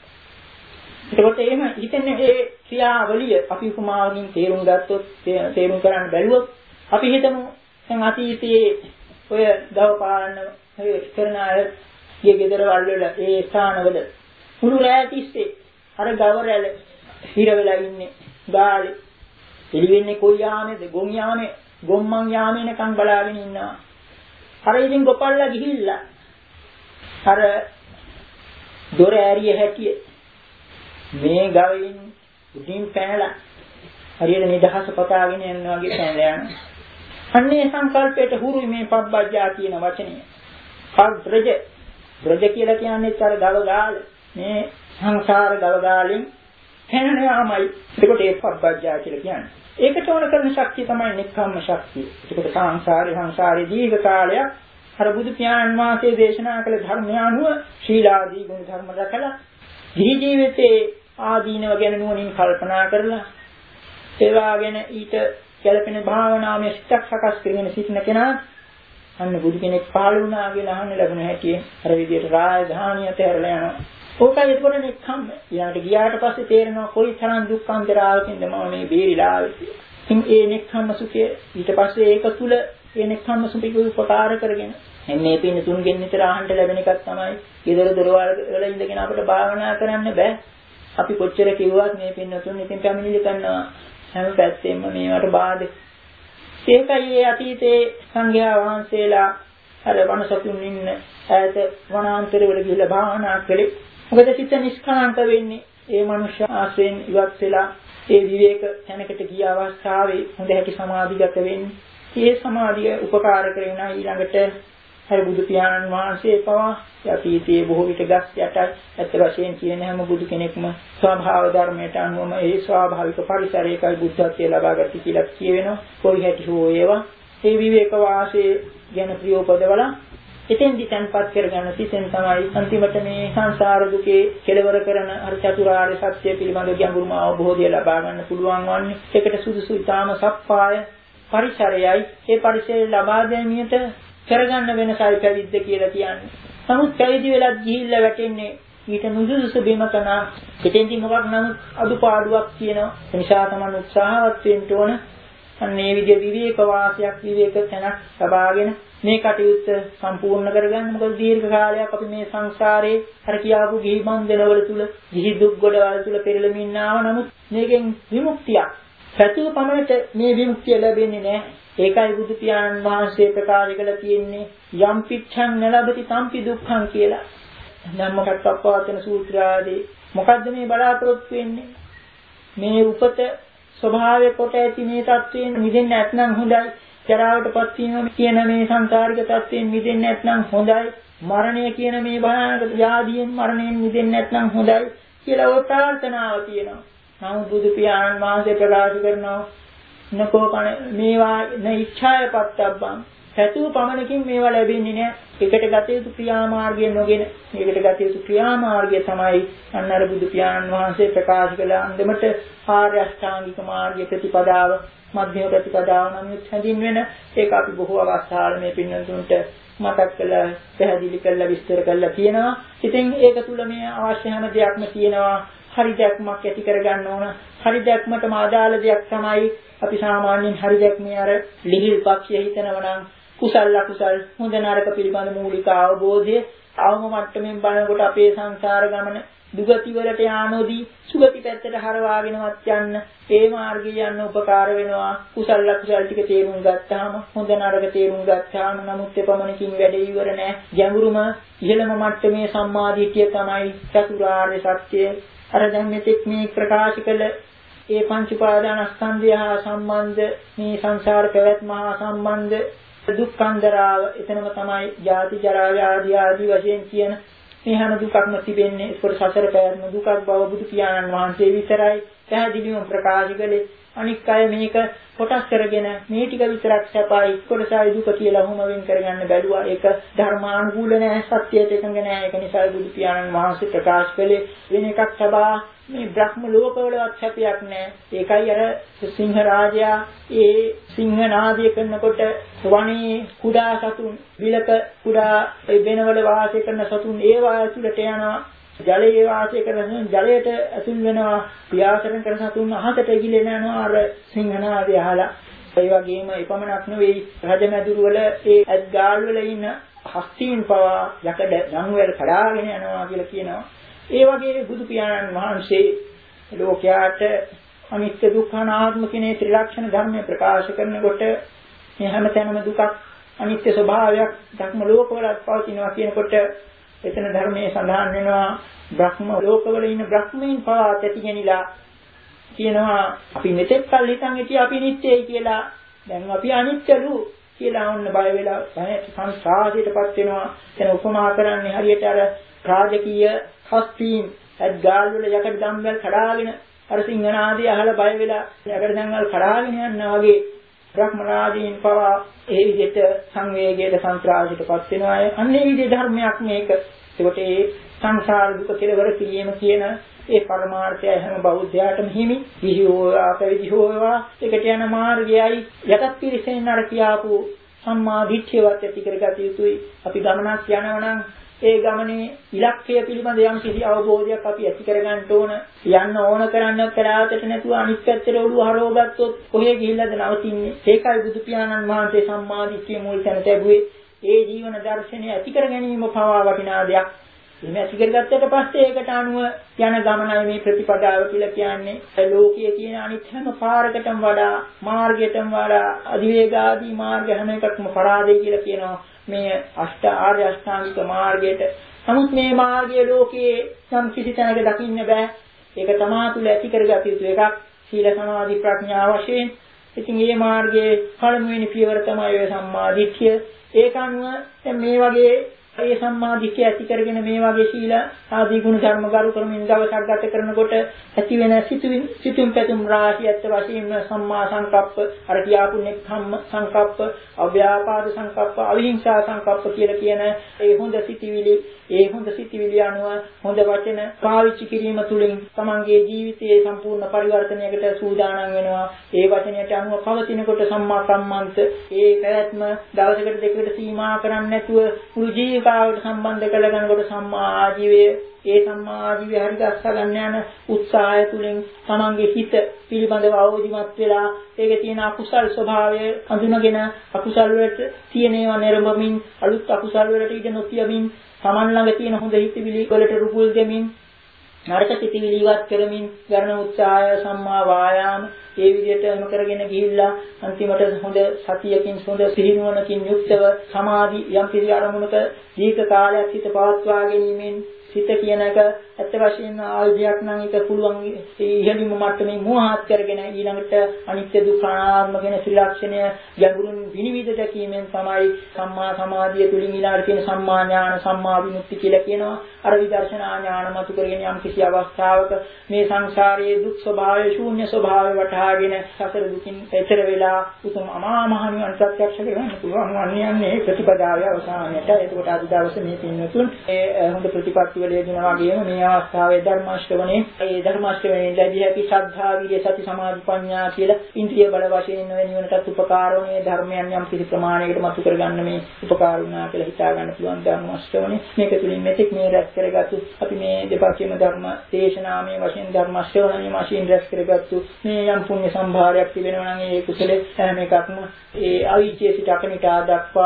එතකොට එහෙම හිතන්නේ ඒ ක්‍රියාවලිය අපි උපමාවකින් තේරුම් ගත්තොත් තේරුම් කරන්න බැලුවොත් අපි හිතමු දැන් අතීතයේ ඔය ගව පාලන කරන අය ගේ ගෙදරවල වල ඒ ස්ථානවල මුළු රැය තිස්සේ අර ගව රැළ හිර වෙලා ඉන්නේ ගාලේ එළි වෙන්නේ කොයි යාමේද ගොන් යාමේ ගොම්මන් යාමේ නකන් බලාගෙන ඉන්නවා. අර ඉතින් ගොපල්ලා ගිහිල්ලා අර දොර ඇරිය හැටිය මේ ගවයින් උඩින් පැනලා හරියට නිදහස පතාගෙන යනවා වගේ පැනලා යනවා. අන්නේ සංකල්පයට හුරුයි මේ පබ්බජ්ජා කියන වචනය. පබ්බ්‍රජ බ්‍රජ කියලා කියන්නේ අර ගව ගාල මේ සංසාර ගව ගාලෙන් පැනන යාමයි. ඒකට ඒ පබ්බජ්ජා කියලා කියන්නේ. ඒකට ඕන කරන ශක්තිය තමයි නික්කම්ම ශක්තිය. ඒකට සංසාරේ සංසාරේ දීර්ඝ කාලයක් අර බුදු පියාණන් වහන්සේ දේශනා කළ ධර්මය අනුව ශීලාදී ගුණ ධර්ම රැකලා ජී ජීවිතේ ආදීනව ගැන නුවණින් කල්පනා කරලා ඒවා ගැන ඊට ගැළපෙන භාවනාමය සිතක් සකස් කරගෙන සිටින කෙනා අන්න බුදු කෙනෙක් පහළ වුණා කියලා අහන්න ලැබුණ හැටි අර විදියට රාජධානිය තැරලා යනවා. ඕකයි ඒකෝනේ නික්කම්ම. ඊළඟට ගියාට පස්සේ තේරෙනවා කොයි තරම් දුක් අන්තරාවකින්ද මම මේ බේරිලා ආවේ. ඉතින් ඒ නික්කම්ම සුඛය ඊට පස්සේ ඒක තුල ඒ නික්කම්ම සුඛික උපකාර කරගෙන මේ පින්න තුන්ගෙන් නිතර අහන්න ලැබෙන එකක් තමයි ඊදර දොරවල් වල ඉඳගෙන අපිට භාවනා කරන්න බෑ. අපි කොච්චර කිව්වත් මේ පින්න තුන් ඉතින් පැමිණිලි කරනවා හැම පැත්තෙම මේවට බාධක. ඒකයි ඒ අතීතයේ සංඝයා වහන්සේලා අර වනසතුන් ඉන්න ඈත වනාන්තරවල ගිහිල්ලා භාවනා කළේ. මොකද සිත නිෂ්කාන්ත වෙන්නේ ඒ මනුෂ්‍ය ආශ්‍රයෙන් ඉවත් වෙලා ඒ විවේක තැනකට ගිය අවස්ථාවේ හොඳ හැටි සමාධිගත වෙන්නේ. ඒ සමාධිය උපකාර කරගෙන ඊළඟට හරි බුදු පියාණන් වහන්සේ පවා යටීතේ බොහෝ විට ගස් යටයි ඇත්ත වශයෙන් කියන හැම බුදු කෙනෙක්ම ස්වභාව ධර්මයට අනුවම ඒ ස්වාභාවික පරිසරයකයි බුද්ධත්වයේ ලබාගත්තී කියලා කියවෙනවා. කොයි හැටි හෝ ඒවා ඒ විවේක වාසයේ ගැන ප්‍රියෝපදවල එතෙන්දි තන්පත් කරගන්න සිතෙන් තමයි අන්තිමට මේ සංසාර දුකේ කෙලවර කරන අර චතුරාර්ය සත්‍ය පිළිබඳ ගැඹුරුම අවබෝධය ලබා ගන්න පුළුවන් වන්නේ. ඒකට සුදුසු ඊටාම සප්පාය පරිසරයයි ඒ පරිසරය ලබා ගැනීමට කරගන්න වෙනසයි පැවිද්ද කියලා කියන්නේ. නමුත් පැවිදි වෙලත් ගිහිල්ලා වැටෙන්නේ ඊට නුසුසුසු බීමකන එතෙන්දි මොකක් නමුත් අඩුපාඩුවක් තියෙනවා. ඒ නිසා තමයි උත්සාහවත් වෙන්න ඕන. අන්න මේ විදිහ විවේක වාසයක් විවේක තැනක් ලබාගෙන මේ කටයුත්ත සම්පූර්ණ කරගන්න. මොකද දීර්ඝ කාලයක් අපි මේ සංසාරේ අර කියාපු ගිහි බන්ධනවල තුල ගිහි දුක් ගොඩවල් තුල පෙරළමින් ආව. නමුත් මේකෙන් විමුක්තියක් සතුව පමණට මේ විමුක්තිය ලැබෙන්නේ නැහැ. ඒකයි බුදු පියාණන් වහන්සේ ප්‍රකාශ කළ තියෙන්නේ යම් පිච්ඡන් නලබති තම්පි දුක්ඛං කියලා. ධම්මපට්ඨපවත්තන සූත්‍රය ආදී මොකද්ද මේ බලාපොරොත්තු වෙන්නේ? මේ උපත ස්වභාවය කොට ඇති මේ තත්වයෙන් මිදෙන්න නැත්නම් හොඳයි. ජරාවටපත් වීම කියන මේ සංසාරික තත්වයෙන් මිදෙන්න නැත්නම් හොඳයි. මරණය කියන මේ භයානක ව්‍යාධියෙන් මරණයෙන් මිදෙන්න නැත්නම් හොඳයි කියලා ඔය ප්‍රාර්ථනාව තියෙනවා. නමුත් බුදු පියාණන් වහන්සේ ප්‍රකාශ කරනවා නකෝපන මේවා න ඉච්ඡාය පත්තබ්බං සතුව පමණකින් මේවා ලැබෙන්නේ නැහැ. එකට ගත යුතු ක්‍රියාමාර්ගය නොගෙන මේකට ගත යුතු ක්‍රියාමාර්ගය තමයි අන්නර බුදු පියාණන් වහන්සේ ප්‍රකාශ කළ අන්දමට ආර්ය අෂ්ටාංගික මාර්ගය ප්‍රතිපදාව මධ්‍යම ප්‍රතිපදාව නම් හැඳින්වෙන ඒක අපි බොහෝ අවස්ථාවල මේ පින්නතුන්ට මතක් කළා පැහැදිලි කරලා විස්තර කරලා තියෙනවා. ඉතින් ඒක තුල මේ අවශ්‍ය හැම දෙයක්ම තියෙනවා. හරි දැක්මක් ඇති කරගන්න ඕන. හරි දැක්මටම අදාළ දෙයක් තමයි අපි සාමාන්‍යයෙන් හරි දැක්මේ අර ලිහිල් පක්ෂය හිතනවා නම් කුසල අකුසල් හොඳ නරක පිළිබඳ මූලික අවබෝධය අවම මට්ටමින් බලනකොට අපේ සංසාර ගමන දුගති වලට යානෝදී සුගති පැත්තට හරවාගෙනවත් යන්න ඒ මාර්ගය යන්න උපකාර වෙනවා. කුසල අකුසල ටික තේරුම් ගත්තාම හොඳ නරක තේරුම් ගත්තාම නමුත් එපමණකින් වැඩ ඉවර නැහැ. ගැඹුරුම ඉහළම මට්ටමේ සම්මාදිටිය තමයි චතුරාර්ය සත්‍යය. අර දැන් මෙතෙක් මේ ප්‍රකාශ කළ ඒ පංච උපාදානස්කන්ධය හා සම්බන්ධ මේ සංසාර පැවැත්ම හා සම්බන්ධ දුක්ඛන්දරාව එතනම තමයි ජාති ජරා ව්‍යාධි ආදී වශයෙන් කියන මේ හැම දුකක්ම තිබෙන්නේ ඒකට සසර පැවැත්ම දුකක් බව බුදු පියාණන් වහන්සේ විතරයි පැහැදිලිවම ප්‍රකාශ කළේ. අනික් අය මේක කොටස් කරගෙන මේ ටික විතරක් සැපයි කොටසයි දුක කියලා වුම වෙන් කරගන්න බැලුවා. ඒක ධර්මානුකූල නැහැ, සත්‍යයට එකඟ නැහැ. ඒක නිසා බුදු පියාණන් වහන්සේ ප්‍රකාශ කළේ වෙන එකක් සබා මේ බ්‍රහ්ම ලෝකවලවත් සැපයක් නැහැ. ඒකයි අර සිංහ රාජයා ඒ සිංහ නාදය කරනකොට වනේ කුඩා සතුන් විලක කුඩා ඒ වෙනවල වාසය කරන සතුන් ඒවා ඇතුළට යනවා. ජලයේ වාසය කරන ජලයට ඇතුල් වෙනවා. පියාසරණ කරන සතුන් අහසට ගිලෙන යනවා අර සිංහ නාදය අහලා. ඒ වගේම එපමණක් නෙවෙයි රජමැදුරු වල ඒ ඇත්ගාල් වල ඉන්න හස්තීන් පවා යකඩ ගම්වැල් කඩාගෙන යනවා කියලා කියනවා. ඒ වගේ බුදු පියාණන් වහන්සේ ලෝකයාට අනිත්‍ය දුක්ඛ අනාත්ම කියන ත්‍රිලක්ෂණ ධර්මය ප්‍රකාශ කරනකොට මේ හැමතැනම දුකක් අනිත්‍ය ස්වභාවයක් ධර්ම ලෝකවලත් පවතිනවා කියනකොට එතන ධර්මයේ සඳහන් වෙනවා බ්‍රහ්ම ලෝකවල ඉන්න බ්‍රහ්මීන් පවා තැතිගෙනලා කියනවා අපි මෙතෙක් කල් හිතන් හිටියේ අපි නිට්ටයයි කියලා. දැන් අපි අනිත්‍යලු කියලා වුණ බය වෙලා සංසාරයටපත් වෙනවා. එතන උපමා කරන්නේ හරියට අර රාජකීය හස්තීන් ඇත්ගාල් වල යකඩ දම්වැල් කඩාගෙන අර සිංහනාදී අහලා බය වෙලා යකඩ දම්වැල් කඩාගෙන යනවා වගේ බ්‍රහ්ම රාජීන් පවා ඒ විදිහට සංවේගයට සංත්‍රාසයටපත් වෙනවා. අන්න ඒ විදිහේ ධර්මයක් මේක. ඒකට ඒ සංසාර දුක කෙලවර කිරීම කියන ඒ පරමාර්ථය හැම බෞද්ධයාටම හිමි. විහිෝ ආපවිදි හෝවා ඒකට යන මාර්ගයයි යටත් පිරිසෙන් අර කියාපු සම්මා දිට්ඨියවත් ඇති කරගත යුතුයි. අපි ගමනක් යනවා නම් ඒ ගමනේ ඉලක්කය පිළිබඳ යම් කිසි අවබෝධයක් අපි ඇති කරගන්න ඕන. යන්න ඕන කරන්න පෙරාතට නැතුව අනිත් පැත්තට ඔළුව හරවගත්තොත් කොහේ ගිහිල්ලාද නවතින්නේ? ඒකයි බුදු පියාණන් වහන්සේ සම්මාදිට්ඨිය මුල් තැන තැබුවේ. ඒ ජීවන දර්ශනය ඇති කර ගැනීම පවා වටිනා දෙයක්. එහෙම ඇති කරගත්තට පස්සේ ඒකට අනුව යන ගමනයි මේ ප්‍රතිපදාව කියලා කියන්නේ. ඒ ලෝකයේ තියෙන අනිත් හැම පාරකටම වඩා මාර්ගයටම වඩා අධිවේගාදී මාර්ග හැම එකක්ම පරාදේ කියලා කියනවා. මේ අෂ්ට ආර්ය අෂ්ටාංගික මාර්ගයට. නමුත් මේ මාර්ගය ලෝකයේ සම් කිසි තැනක දකින්න බෑ. ඒක තමා තුළ ඇති කරගත යුතු එකක්. සීල සමාධි ප්‍රඥා වශයෙන්. ඉතින් මේ මාර්ගයේ පළමුවෙනි පියවර තමයි ඔය සම්මා දිට්ඨිය. ඒක අනුව දැන් මේ වගේ ඒ සම්මා දිට්ඨිය ඇති කරගෙන මේ වගේ සීල ආදී ගුණ ධර්ම ගරු කරමින් දවසක් ගත කරනකොට ඇති වෙන සිතුවින් සිතුම් පැතුම් රාශිය ඇත්ත වශයෙන්ම සම්මා සංකප්ප අර කියාපු නෙක්ඛම්ම සංකප්ප අව්‍යාපාද සංකප්ප අවිහිංසා සංකප්ප කියලා කියන ඒ හොඳ සිතිවිලි ඒ හොඳ සිතිවිලි අනුව හොඳ වචන පාවිච්චි කිරීම තුළින් තමන්ගේ ජීවිතයේ සම්පූර්ණ පරිවර්තනයකට සූදානම් වෙනවා. ඒ වචනයට අනුව පවතිනකොට සම්මා කම්මන්ත ඒ පැවැත්ම දවසකට දෙකකට සීමා කරන්නේ නැතුව මුළු ජීවිතාවට සම්බන්ධ කරගන්නකොට සම්මා ආජීවය ඒ සම්මා ආජීවය හරි ගස්සා ගන්න යන උත්සාහය තුළින් තමන්ගේ හිත පිළිබඳව අවදිමත් වෙලා ඒකේ තියෙන අකුසල් ස්වභාවය අඳුනගෙන අකුසල් වලට තියෙන ඒවා නිර්මමින් අලුත් අකුසල් වලට ඉඳ නොතියමින් තමන් ළඟ තියෙන හොඳ හිතවිලි වලට රුකුල් දෙමින් නරක සිතිවිලි ඉවත් කරමින් ගන්න උත්සාහය සම්මා වායාම ඒ විදිහට එම කරගෙන ගිහිල්ලා අන්තිමට හොඳ සතියකින් හොඳ සිහිනුවණකින් යුක්තව සමාධි යම් කිසි අරමුණක දීර්ඝ කාලයක් හිත පවත්වා ගැනීමෙන් සිත කියන එක ඇත්ත වශයෙන්ම ආයුධයක් නම් ඒක පුළුවන් ඉහළින්ම මට්ටමින් මෝහාත් කරගෙන ඊළඟට අනිත්‍ය දුක්ඛ අනාත්ම කියන ත්‍රිලක්ෂණය ගැඹුරින් විනිවිද දැකීමෙන් තමයි සම්මා සමාධිය තුලින් ඊළඟට තියෙන සම්මා ඥාන සම්මා විමුක්ති කියලා කියනවා. අර විදර්ශනා ඥාන මතු කරගෙන යම් කිසි අවස්ථාවක මේ සංසාරයේ දුක් ස්වභාවය ශූන්‍ය ස්වභාවය වටහාගෙන සසර දුකින් එතර වෙලා උතුම් අමා මහ නිවන් ප්‍රත්‍යක්ෂ කරගන්න පුළුවන් වන්නේ ප්‍රතිපදාවේ අවසානයට. ඒකට අද දවසේ මේ පින්වතුන් ඒ හොඳ ප්‍රතිපත්ති වල යෙදෙන වගේම මේ අවස්ථාවේ ධර්ම ශ්‍රවණේ ඒ ධර්ම ශ්‍රවණේ ලැබිය හැකි ශ්‍රද්ධා විරිය සති සමාධි ප්‍රඥා කියලා ඉන්ද්‍රිය බල වශයෙන් වෙනිවනටත් උපකාර වුණේ ධර්මයන් යම් කිසි ප්‍රමාණයකට මතු කරගන්න මේ උපකාර වුණා කියලා හිතා ගන්න පුළුවන් ධර්ම ශ්‍රවණේ. මේක තුලින් මෙතෙක් මේ රැස් කරගත්තු අපි මේ දෙපැත්තේම ධර්ම දේශනාමය වශයෙන් ධර්ම ශ්‍රවණේ මාසින් රැස් කරගත්තු මේ යම් පුණ්‍ය සම්භාරයක් තිබෙනවා නම් ඒ කුසලයේ හැම එකක්ම ඒ අවිජ්ජේ සිට අකනිටා දක්වා වූ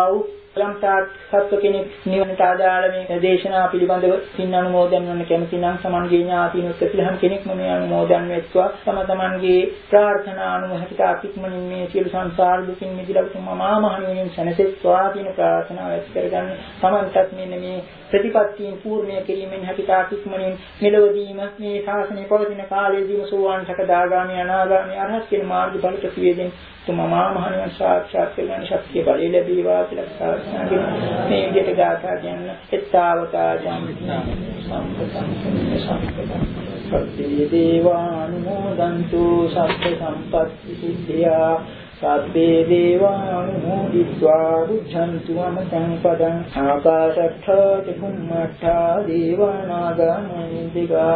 යම් තාක් සත්ව කෙනෙක් නිවනට ආදාළ මේ දේශනා පිළිබඳව සින් අනුමෝදන් වන කැමති නම් සමන්ගේ ඥාතිනුත් පිළිහම් කෙනෙක්ම මේ අනුමෝදන් වෙත්වා තම තමන්ගේ ප්‍රාර්ථනා අනුමහිත අතික්මනින් මේ සියලු සංසාර දුකින් මිදලා මමා මහණෙනින් සැනසෙත්වා කියන ප්‍රාර්ථනාව ඇති කරගන්න තමන්ටත් මෙන්න මේ ප්‍රතිපත්තියෙන් පූර්ණය කිරීමෙන් හැකිතාකික්මනින් මෙලොවදීම මේ ශාසනය පවතින කාලයේදීම සෝවාන් සකදාගාමී අනාගාමී අරහත් කියන මාර්ගඵල ප්‍රතිවේදෙන් තුමා මහණෙනි සාක්ෂාත් කරගන්න ශක්තිය බලය ලැබේවා කියලා ප්‍රාර්ථනා කරනවා. මේ විදිහට ගාථා කියන්න එත්තාවතා ජම්නා සම්පතං සම්පතං සත්‍ය දේවානුමෝදන්තු සත්‍ය සම්පත්ති සිද්ධියා සබ්බේ දේවානුමෝදිत्वा බුද්ධන්තු අමතං පදං ආකාශට්ඨා චුම්මට්ඨා දේවානාගාමනින්දිකා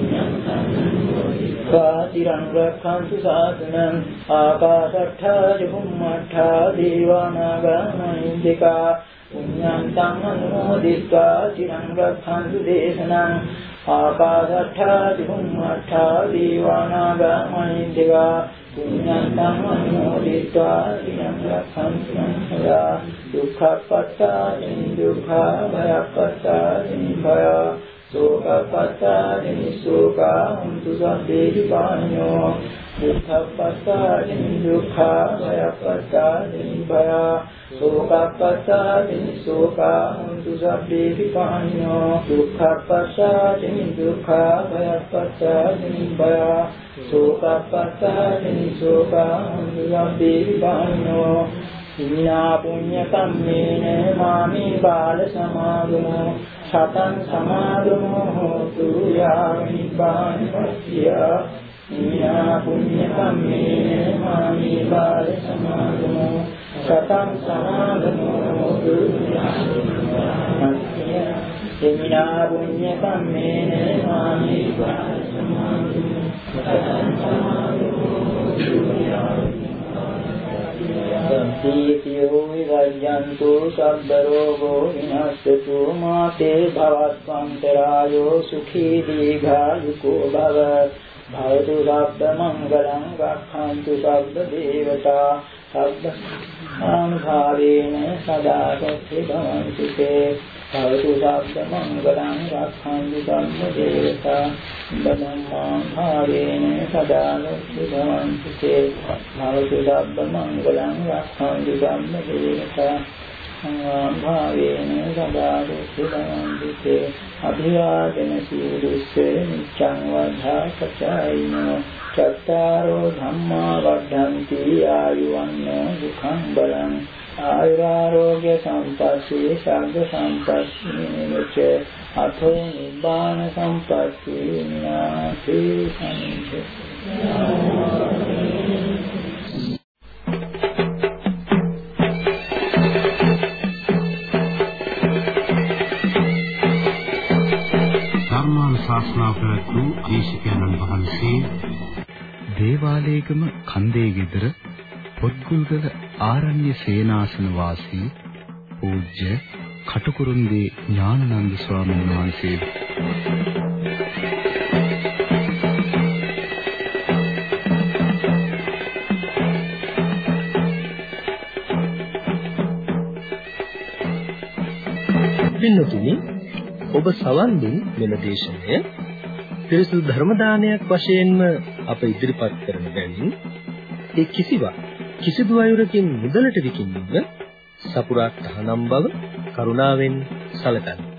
කාතිරං රක්ඛන්තු සාසනං ආකාශට්ඨා චුම්මට්ඨා දේවානාගාමනින්දිකා පුඤ්ඤන්තං අනුමෝදිत्वा තිරං රක්ඛන්තු දේශනං ආකාශට්ඨා චුම්මට්ඨා දේවානාගාමනින්දිකා පුඤ්ඤන්තං අනුමෝදිत्वा තිරං රක්ඛන්තු සදා දුක්ඛප්පත්තානි දුක්ඛා භයප්පත්තානි භය සෝකප්පත්තානි සෝකා හුන්තු සබ්බේ විපාණෝ දුක්ඛප්පත්තානි දුක්ඛා භයප්පත්තානි භය සෝකප්පත්තානි සෝකා හුන්තු සබ්බේ විපාණෝ දුක්ඛප්පත්තානි දුක්ඛා භයප්පත්තානි භය සෝකප්පත්තානි සෝකා හුන්තු සබ්බේ විපාණෝ ඉන්නා පුඤ්ඤ කම්මේන මාමි බාල සමාගමෝ සතං සමාගමෝ හෝතු යාව නිපාතස්ය ඉන්නා පුඤ්ඤ කම්මේන මාමි බාල සමාගමෝ සතං සමාගමෝ හෝතු යාව නිපාතස්ය ඉන්නා පුඤ්ඤ කම්මේන මාමි බාල සමාගමෝ සතං සමාගමෝ හෝතු යාව සම්පීතියෝ විරජ්‍යන්තු සබ්බ රෝගෝ විනස්සතු මාතේ භවත්වන්තරායෝ සුඛී දීඝායුකෝ භව භවතු සබ්බ මංගලං රක්ඛන්තු සබ්බ දේවතා සබ්බ ආනුභාවේන සදා සත්‍ය භවන්තු තේ භවතු සබ්බ මංගලං රක්ඛන්තු සබ්බ දේවතා බදම්මාං භාවේන සදා සත්‍ය භවන්තු තේ භවතු සබ්බ මංගලං රක්ඛන්තු සබ්බ දේවතා භාවේන සදා සත්‍ය භවන්තු තේ අභිවාදන සීලස්සේ නිච්ඡං වද්ධා පචායිනෝ චත්තාරෝ ධම්මා වද්ධන්ති ආයුවන්නෝ සුඛං බලං ආයුරාෝග්‍ය සම්පස්සේ සග්ග සම්පස්සේ ච අතෝ නිබ්බාන සම්පස්සේ නාති සම්පස්සේ ශාස්ත්‍රාව පැවැත්වූ දේශකයන්න් වහන්සේ දේවාලේගම කන්දේ ගෙදර පොත්ගුල්ගල ආරණ්‍ය සේනාසන වාසී පූජ්‍ය කටුකුරුන්දී ඥානানন্দ ස්වාමීන් වහන්සේ පින්නතුනි ඔබ සවන් දුන් මෙම දේශනය පිරිසුදු ධර්ම දානයක් වශයෙන්ම අප ඉදිරිපත් කරන බැවින් ඒ කිසිවක් කිසිදු අයුරකින් මුදලට විකිණීම සපුරා තහනම් බව කරුණාවෙන් සැලකන්න.